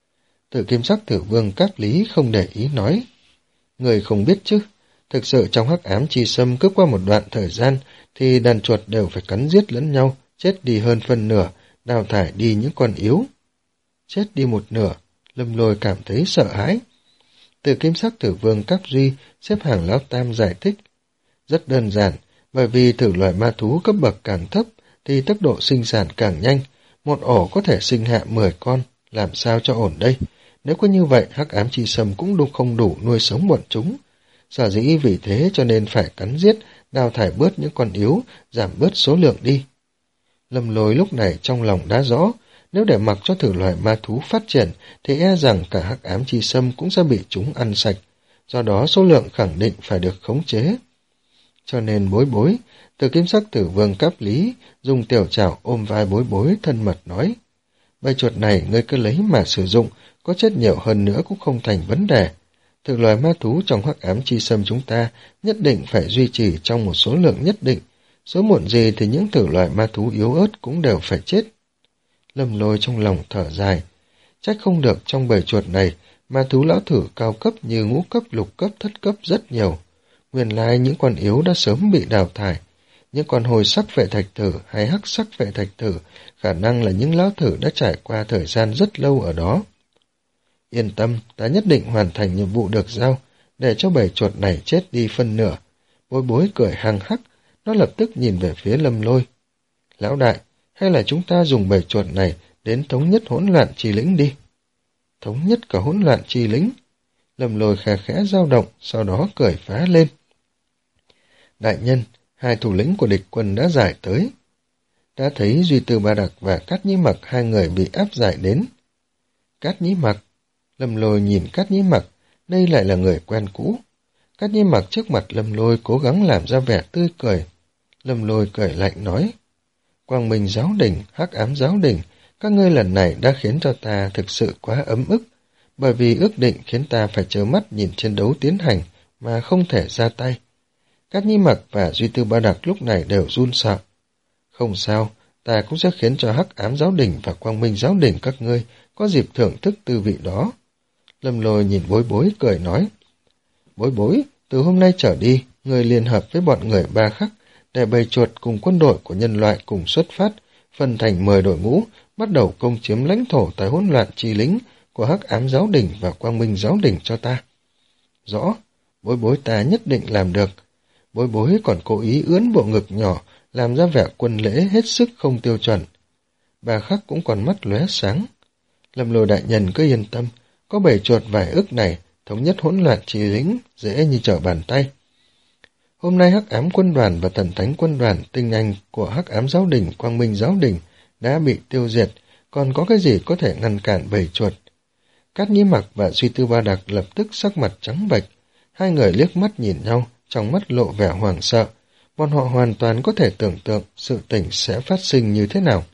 Tử kim sắc thử vương Cáp Lý không để ý nói. Người không biết chứ, thực sự trong hắc ám chi sâm cứ qua một đoạn thời gian thì đàn chuột đều phải cắn giết lẫn nhau, chết đi hơn phân nửa, đào thải đi những con yếu. Chết đi một nửa, Lâm Lôi cảm thấy sợ hãi. Tử kim sắc thử vương Cáp Duy xếp hàng lão tam giải thích. Rất đơn giản, bởi vì thử loài ma thú cấp bậc càng thấp thì tốc độ sinh sản càng nhanh, một ổ có thể sinh hạ mười con, làm sao cho ổn đây? Nếu có như vậy, hắc ám chi sâm cũng đủ không đủ nuôi sống bọn chúng. Sở dĩ vì thế cho nên phải cắn giết, đào thải bớt những con yếu, giảm bớt số lượng đi. Lâm Lôi lúc này trong lòng đã rõ, nếu để mặc cho thử loài ma thú phát triển, thì e rằng cả hắc ám chi sâm cũng sẽ bị chúng ăn sạch, do đó số lượng khẳng định phải được khống chế. Cho nên Bối Bối, từ kim sắc tử vương Cáp Lý, dùng tiểu chảo ôm vai Bối Bối thân mật nói. Bầy chuột này ngươi cứ lấy mà sử dụng, có chết nhiều hơn nữa cũng không thành vấn đề. Thực loài ma thú trong hắc ám chi sâm chúng ta nhất định phải duy trì trong một số lượng nhất định, số muộn gì thì những thử loài ma thú yếu ớt cũng đều phải chết. Lâm Lôi trong lòng thở dài, trách không được trong bầy chuột này, ma thú lão thử cao cấp như ngũ cấp, lục cấp, thất cấp rất nhiều. Nguyên lai những con yếu đã sớm bị đào thải. Những con hồi sắc phệ thạch thử hay hắc sắc phệ thạch thử khả năng là những lão thử đã trải qua thời gian rất lâu ở đó. Yên tâm, ta nhất định hoàn thành nhiệm vụ được giao, để cho bầy chuột này chết đi phân nửa. Bối Bối cười hăng hắc, nó lập tức nhìn về phía Lâm Lôi. Lão đại, hay là chúng ta dùng bầy chuột này đến thống nhất hỗn loạn chi lĩnh đi? Thống nhất cả hỗn loạn chi lĩnh? Lâm Lôi khẽ khẽ dao động, sau đó cười phá lên. Đại nhân, hai thủ lĩnh của địch quân đã giải tới. Đã thấy Duy Tư Ba Đặc và Cát Nhĩ Mặc hai người bị áp giải đến. Cát Nhĩ Mặc? Lâm Lôi nhìn Cát Nhĩ Mặc, đây lại là người quen cũ. Cát Nhĩ Mặc trước mặt Lâm Lôi cố gắng làm ra vẻ tươi cười. Lâm Lôi cười lạnh nói, Quang Minh giáo đình, Hắc Ám giáo đình, các ngươi lần này đã khiến cho ta thực sự quá ấm ức, bởi vì ước định khiến ta phải trơ mắt nhìn chiến đấu tiến hành mà không thể ra tay. Cát Nhĩ Mặc và Duy Tư Ba Đặc lúc này đều run sợ. Không sao, ta cũng sẽ khiến cho Hắc Ám giáo đình và Quang Minh giáo đình các ngươi có dịp thưởng thức tư vị đó. Lâm Lôi nhìn Bối Bối cười nói, Bối Bối, từ hôm nay trở đi, người liên hợp với bọn người Ba Khắc để bầy chuột cùng quân đội của nhân loại cùng xuất phát, phân thành mười đội ngũ, bắt đầu công chiếm lãnh thổ tại hỗn loạn chi lĩnh của Hắc Ám giáo đình và Quang Minh giáo đình cho ta. Rõ, Bối Bối ta nhất định làm được. Bối Bối còn cố ý ướn bộ ngực nhỏ, làm ra vẻ quân lễ hết sức không tiêu chuẩn. Ba Khắc cũng còn mắt lóe sáng. Lâm Lôi đại nhân cứ yên tâm, có bầy chuột vài ức này, thống nhất hỗn loạn chi lĩnh, dễ như trở bàn tay. Hôm nay Hắc Ám quân đoàn và Thần Thánh quân đoàn tinh anh của Hắc Ám giáo đình, Quang Minh giáo đình đã bị tiêu diệt, còn có cái gì có thể ngăn cản bầy chuột? Cát Nhĩ Mặc và Duy Tư Ba Đặc lập tức sắc mặt trắng bệch, hai người liếc mắt nhìn nhau, trong mắt lộ vẻ hoảng sợ. Bọn họ hoàn toàn có thể tưởng tượng sự tình sẽ phát sinh như thế nào.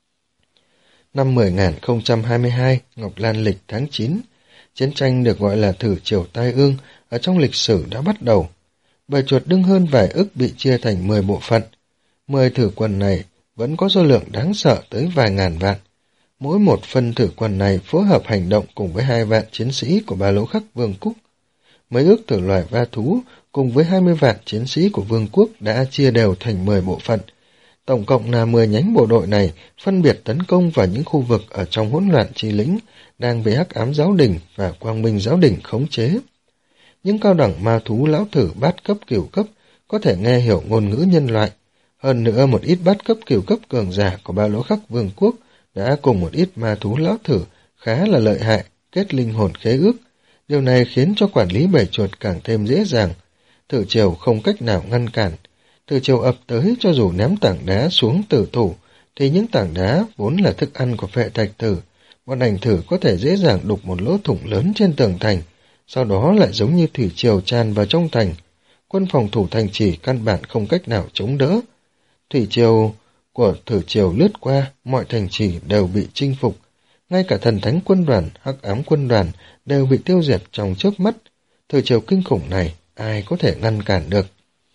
Năm mười nghìn không trăm hai mươi hai, Ngọc Lan lịch tháng chín, chiến tranh được gọi là thử triều tai ương ở trong lịch sử đã bắt đầu. Bầy chuột đương hơn vài ức bị chia thành mười bộ phận. Mười thử quân này vẫn có số lượng đáng sợ tới vài ngàn vạn. Mỗi một phân thử quân này phối hợp hành động cùng với hai vạn chiến sĩ của Ba Lỗ Khắc Vương quốc. Mấy ước tử loài va thú cùng với hai mươi vạn chiến sĩ của Vương quốc đã chia đều thành mười bộ phận. Tổng cộng là mười nhánh bộ đội này phân biệt tấn công vào những khu vực ở trong hỗn loạn chi lĩnh đang bị Hắc Ám giáo đình và Quang Minh giáo đình khống chế. Những cao đẳng ma thú lão thử bát cấp cửu cấp có thể nghe hiểu ngôn ngữ nhân loại. Hơn nữa một ít bát cấp cửu cấp cường giả của Ba Lỗ Khắc Vương quốc đã cùng một ít ma thú lão thử khá là lợi hại kết linh hồn khế ước. Điều này khiến cho quản lý bầy chuột càng thêm dễ dàng. Thử triều không cách nào ngăn cản. Thử triều ập tới cho dù ném tảng đá xuống tử thủ, thì những tảng đá vốn là thức ăn của phệ thạch tử. Bọn ảnh thử có thể dễ dàng đục một lỗ thủng lớn trên tường thành, sau đó lại giống như thủy triều tràn vào trong thành. Quân phòng thủ thành trì căn bản không cách nào chống đỡ. Thủy triều của thử triều lướt qua, mọi thành trì đều bị chinh phục. Ngay cả Thần Thánh quân đoàn, Hắc Ám quân đoàn đều bị tiêu diệt trong chớp mắt. Thử triều kinh khủng này, ai có thể ngăn cản được?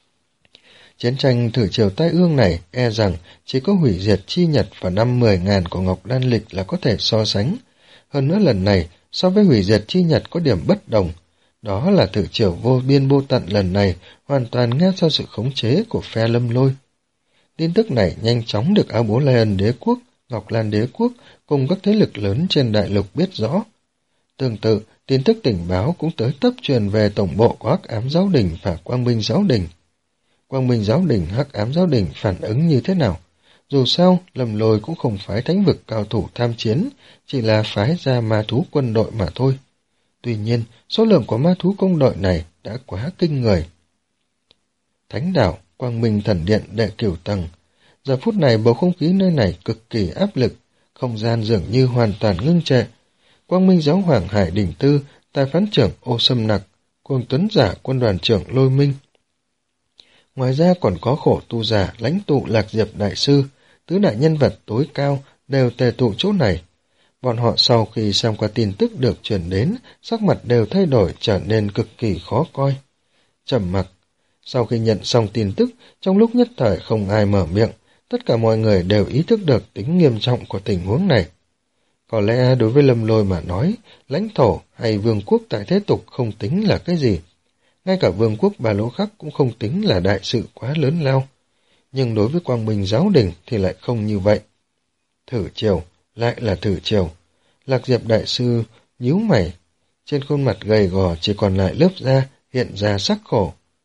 Chiến tranh thử triều tai ương này e rằng chỉ có hủy diệt chi nhật vào năm mười nghìn của Ngọc Lan lịch là có thể so sánh. Hơn nữa lần này, so với hủy diệt chi nhật có điểm bất đồng. Đó là thử triều vô biên vô tận lần này hoàn toàn nghe theo sự khống chế của phe Lâm Lôi. Tin tức này nhanh chóng được Áo Bố Lai Ân đế quốc, Ngọc Lan đế quốc cùng các thế lực lớn trên đại lục biết rõ. Tương tự, tin tức tình báo cũng tới tấp truyền về tổng bộ của Hắc Ám giáo đình và Quang Minh giáo đình. Quang Minh giáo đình, Hắc Ám giáo đình phản ứng như thế nào? Dù sao, Lâm Lôi cũng không phái thánh vực cao thủ tham chiến, chỉ là phái ra ma thú quân đội mà thôi. Tuy nhiên, số lượng của ma thú công đội này đã quá kinh người. Thánh đảo, Quang Minh thần điện đệ cửu tầng. Giờ phút này bầu không khí nơi này cực kỳ áp lực, không gian dường như hoàn toàn ngưng trệ. Quang Minh giáo hoàng Hải Đình Tư, tài phán trưởng Ô Sâm Nặc, Cuồng Tuấn giả quân đoàn trưởng Lôi Minh. Ngoài ra còn có khổ tu giả lãnh tụ Lạc Diệp đại sư, tứ đại nhân vật tối cao đều tề tụ chỗ này. Bọn họ sau khi xem qua tin tức được truyền đến, sắc mặt đều thay đổi trở nên cực kỳ khó coi. Trầm mặc. Sau khi nhận xong tin tức, trong lúc nhất thời không ai mở miệng, tất cả mọi người đều ý thức được tính nghiêm trọng của tình huống này. Có lẽ đối với Lâm Lôi mà nói, lãnh thổ hay vương quốc tại thế tục không tính là cái gì. Ngay cả vương quốc Ba Lỗ Khắc cũng không tính là đại sự quá lớn lao. Nhưng đối với Quang Minh giáo đình thì lại không như vậy. Thử triều, lại là thử triều. Lạc Diệp đại sư nhíu mày, trên khuôn mặt gầy gò chỉ còn lại lớp da hiện ra sắc khổ.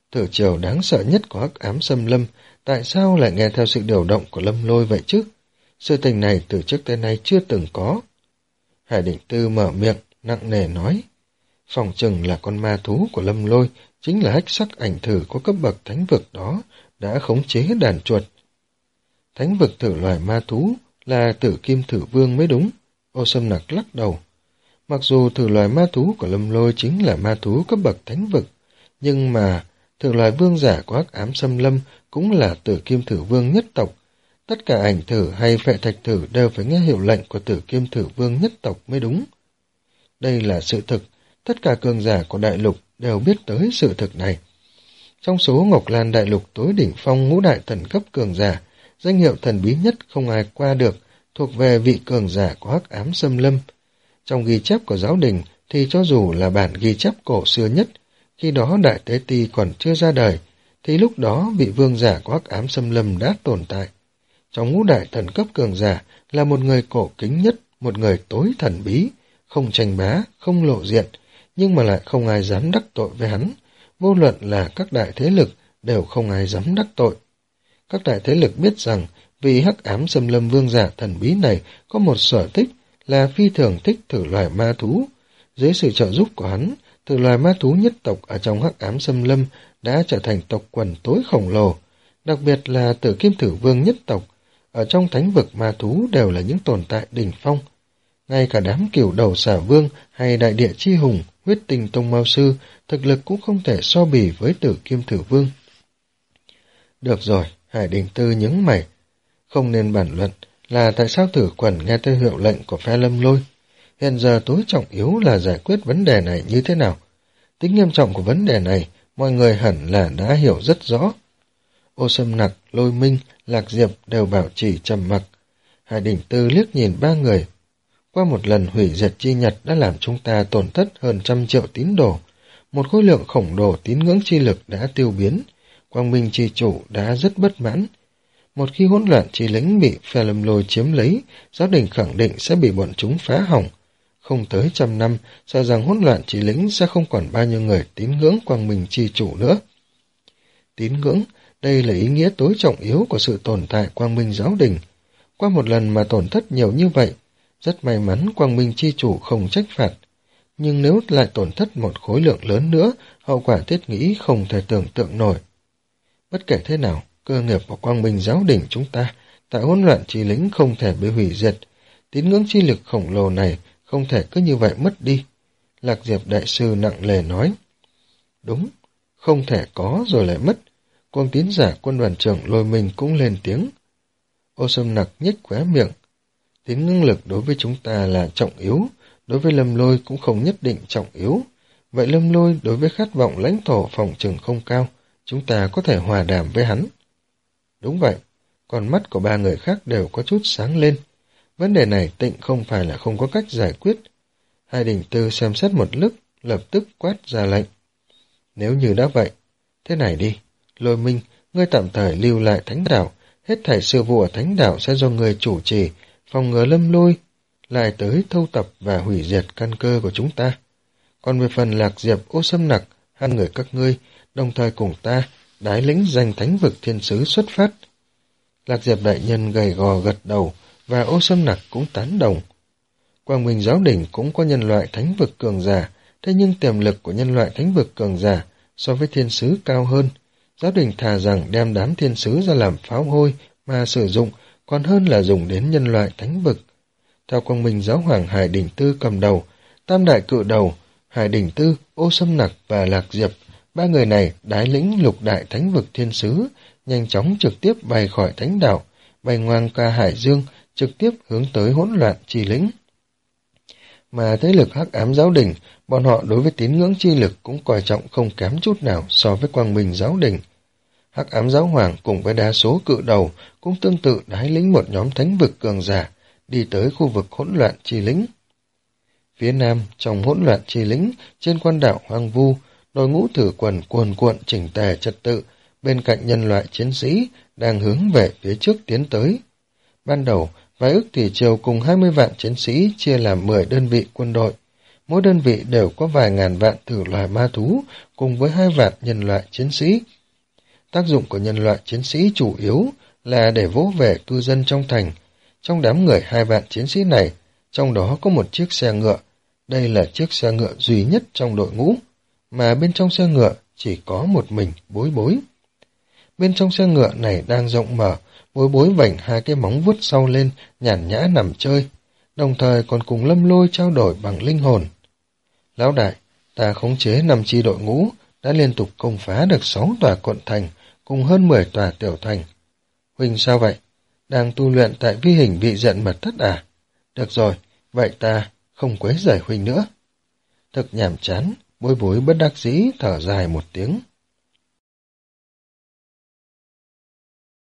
Thử triều đáng sợ nhất của hắc ám xâm lâm, tại sao lại nghe theo sự điều động của Lâm Lôi vậy chứ? Sự tình này từ trước tới nay chưa từng có. Hải Đỉnh Tư mở miệng, nặng nề nói. Phòng chừng là con ma thú của Lâm Lôi, chính là hách sắc ảnh thử có cấp bậc thánh vực đó, đã khống chế đàn chuột. Thánh vực thử loài ma thú là Tử Kim Thử Vương mới đúng. Ô Sâm Nặc lắc đầu. Mặc dù thử loài ma thú của Lâm Lôi chính là ma thú cấp bậc thánh vực, nhưng mà thử loài vương giả của hắc ám xâm lâm cũng là Tử Kim Thử Vương nhất tộc. Tất cả ảnh thử hay phệ thạch thử đều phải nghe hiệu lệnh của Tử Kim Thử Vương nhất tộc mới đúng. Đây là sự thực, tất cả cường giả của đại lục đều biết tới sự thực này. Trong số Ngọc Lan đại lục tối đỉnh phong ngũ đại thần cấp cường giả, danh hiệu thần bí nhất không ai qua được, thuộc về vị cường giả của hắc ám xâm lâm. Trong ghi chép của giáo đình thì cho dù là bản ghi chép cổ xưa nhất, khi đó Đại Tế Ti còn chưa ra đời, thì lúc đó vị vương giả của hắc ám xâm lâm đã tồn tại. Trong ngũ đại thần cấp cường giả là một người cổ kính nhất, một người tối thần bí, không tranh bá, không lộ diện, nhưng mà lại không ai dám đắc tội với hắn. Vô luận là các đại thế lực đều không ai dám đắc tội. Các đại thế lực biết rằng vị hắc ám xâm lâm vương giả thần bí này có một sở thích là phi thường thích thử loài ma thú. Dưới sự trợ giúp của hắn, thử loài ma thú nhất tộc ở trong hắc ám xâm lâm đã trở thành tộc quần tối khổng lồ, đặc biệt là Tử Kim Thử Vương nhất tộc, ở trong thánh vực ma thú đều là những tồn tại đỉnh phong. Ngay cả đám cửu đầu xà vương hay đại địa chi hùng, huyết tinh tông mao sư, thực lực cũng không thể so bì với Tử Kim Thử Vương. Được rồi, Hải Đình Tư nhướng mày. Không nên bàn luận là tại sao Tử Quần nghe theo hiệu lệnh của phe Lâm Lôi. Hiện giờ tối trọng yếu là giải quyết vấn đề này như thế nào. Tính nghiêm trọng của vấn đề này, mọi người hẳn là đã hiểu rất rõ. Ô Sâm Nặc, Lôi Minh, Lạc Diệp đều bảo trì trầm mặc. Hải Đình Tư liếc nhìn ba người. Qua một lần hủy diệt chi nhật đã làm chúng ta tổn thất hơn trăm triệu tín đồ. Một khối lượng khổng lồ tín ngưỡng chi lực đã tiêu biến. Quang Minh chi chủ đã rất bất mãn. Một khi hỗn loạn chi lĩnh bị phe Lâm Lôi chiếm lấy, giáo đình khẳng định sẽ bị bọn chúng phá hỏng. Không tới trăm năm, sợ rằng hỗn loạn chi lĩnh sẽ không còn bao nhiêu người tín ngưỡng Quang Minh chi chủ nữa. Tín ngưỡng, đây là ý nghĩa tối trọng yếu của sự tồn tại Quang Minh giáo đình. Qua một lần mà tổn thất nhiều như vậy, rất may mắn Quang Minh chi chủ không trách phạt. Nhưng nếu lại tổn thất một khối lượng lớn nữa, hậu quả thiết nghĩ không thể tưởng tượng nổi. Bất kể thế nào, cơ nghiệp của Quang Minh giáo đình chúng ta, tại hỗn loạn chi lĩnh không thể bị hủy diệt. Tín ngưỡng chi lực khổng lồ này không thể cứ như vậy mất đi. Lạc Diệp đại sư nặng nề nói. Đúng, không thể có rồi lại mất. Quang tín giả quân đoàn trưởng Lôi Minh cũng lên tiếng. Ô Sâm Nặc nhếch khóe miệng. Tín ngưỡng lực đối với chúng ta là trọng yếu, đối với Lâm Lôi cũng không nhất định trọng yếu. Vậy Lâm Lôi đối với khát vọng lãnh thổ phòng trừng không cao, chúng ta có thể hòa đàm với hắn. Đúng vậy, còn mắt của ba người khác đều có chút sáng lên. Vấn đề này tịnh không phải là không có cách giải quyết. Hai Đình Tư xem xét một lúc, lập tức quát ra lệnh. Nếu như đã vậy, thế này đi, Lôi Minh, ngươi tạm thời lưu lại thánh đảo, hết thảy sự vụ ở thánh đảo sẽ do ngươi chủ trì, phòng ngừa Lâm Lôi lại tới thâu tập và hủy diệt căn cơ của chúng ta. Còn về phần Lạc Diệp, Ô Sâm Nặc, hai người các ngươi đồng thời cùng ta đái lĩnh giành thánh vực thiên sứ xuất phát. Lạc Diệp đại nhân gầy gò gật đầu và Ô Sâm Nặc cũng tán đồng. Quang Minh giáo đình cũng có nhân loại thánh vực cường giả, thế nhưng tiềm lực của nhân loại thánh vực cường giả so với thiên sứ cao hơn. Giáo đình thà rằng đem đám thiên sứ ra làm pháo hôi mà sử dụng, còn hơn là dùng đến nhân loại thánh vực. Theo Quang Minh giáo hoàng Hải Đình Tư cầm đầu, tam đại cự đầu, Hải Đình Tư, Ô Sâm Nặc và Lạc Diệp, ba người này đái lĩnh lục đại thánh vực thiên sứ, nhanh chóng trực tiếp bay khỏi thánh đảo, bay ngoang ca hải dương, trực tiếp hướng tới hỗn loạn chi lĩnh. Mà thế lực hắc ám giáo đình, bọn họ đối với tín ngưỡng chi lực cũng coi trọng không kém chút nào so với Quang Minh giáo đình. Hắc ám giáo hoàng cùng với đa số cự đầu cũng tương tự đái lĩnh một nhóm thánh vực cường giả, đi tới khu vực hỗn loạn chi lĩnh. Phía nam, trong hỗn loạn chi lĩnh, trên quan đảo hoang vu, đội ngũ thử quần cuồn cuộn chỉnh tề trật tự, bên cạnh nhân loại chiến sĩ đang hướng về phía trước tiến tới. Ban đầu, vài ức tỷ triều cùng hai mươi vạn chiến sĩ chia làm mười đơn vị quân đội. mỗi đơn vị đều có vài ngàn vạn thử loài ma thú cùng với hai vạn nhân loại chiến sĩ. Tác dụng của nhân loại chiến sĩ chủ yếu là để vỗ về cư dân trong thành. Trong đám người hai vạn chiến sĩ này, trong đó có một chiếc xe ngựa. Đây là chiếc xe ngựa duy nhất trong đội ngũ, mà bên trong xe ngựa chỉ có một mình Bối Bối. Bên trong xe ngựa này đang rộng mở, Bối Bối vảnh hai cái móng vuốt sau lên, nhàn nhã nằm chơi, đồng thời còn cùng Lâm Lôi trao đổi bằng linh hồn. Lão đại, ta khống chế năm chi đội ngũ, đã liên tục công phá được sáu tòa quận thành, cùng hơn mười tòa tiểu thành. Huynh sao vậy? Đang tu luyện tại vi hình vị diện mật thất à? Được rồi, vậy ta không quấy rầy huynh nữa. Thực nhàm chán, Bối Bối bất đắc dĩ thở dài một tiếng.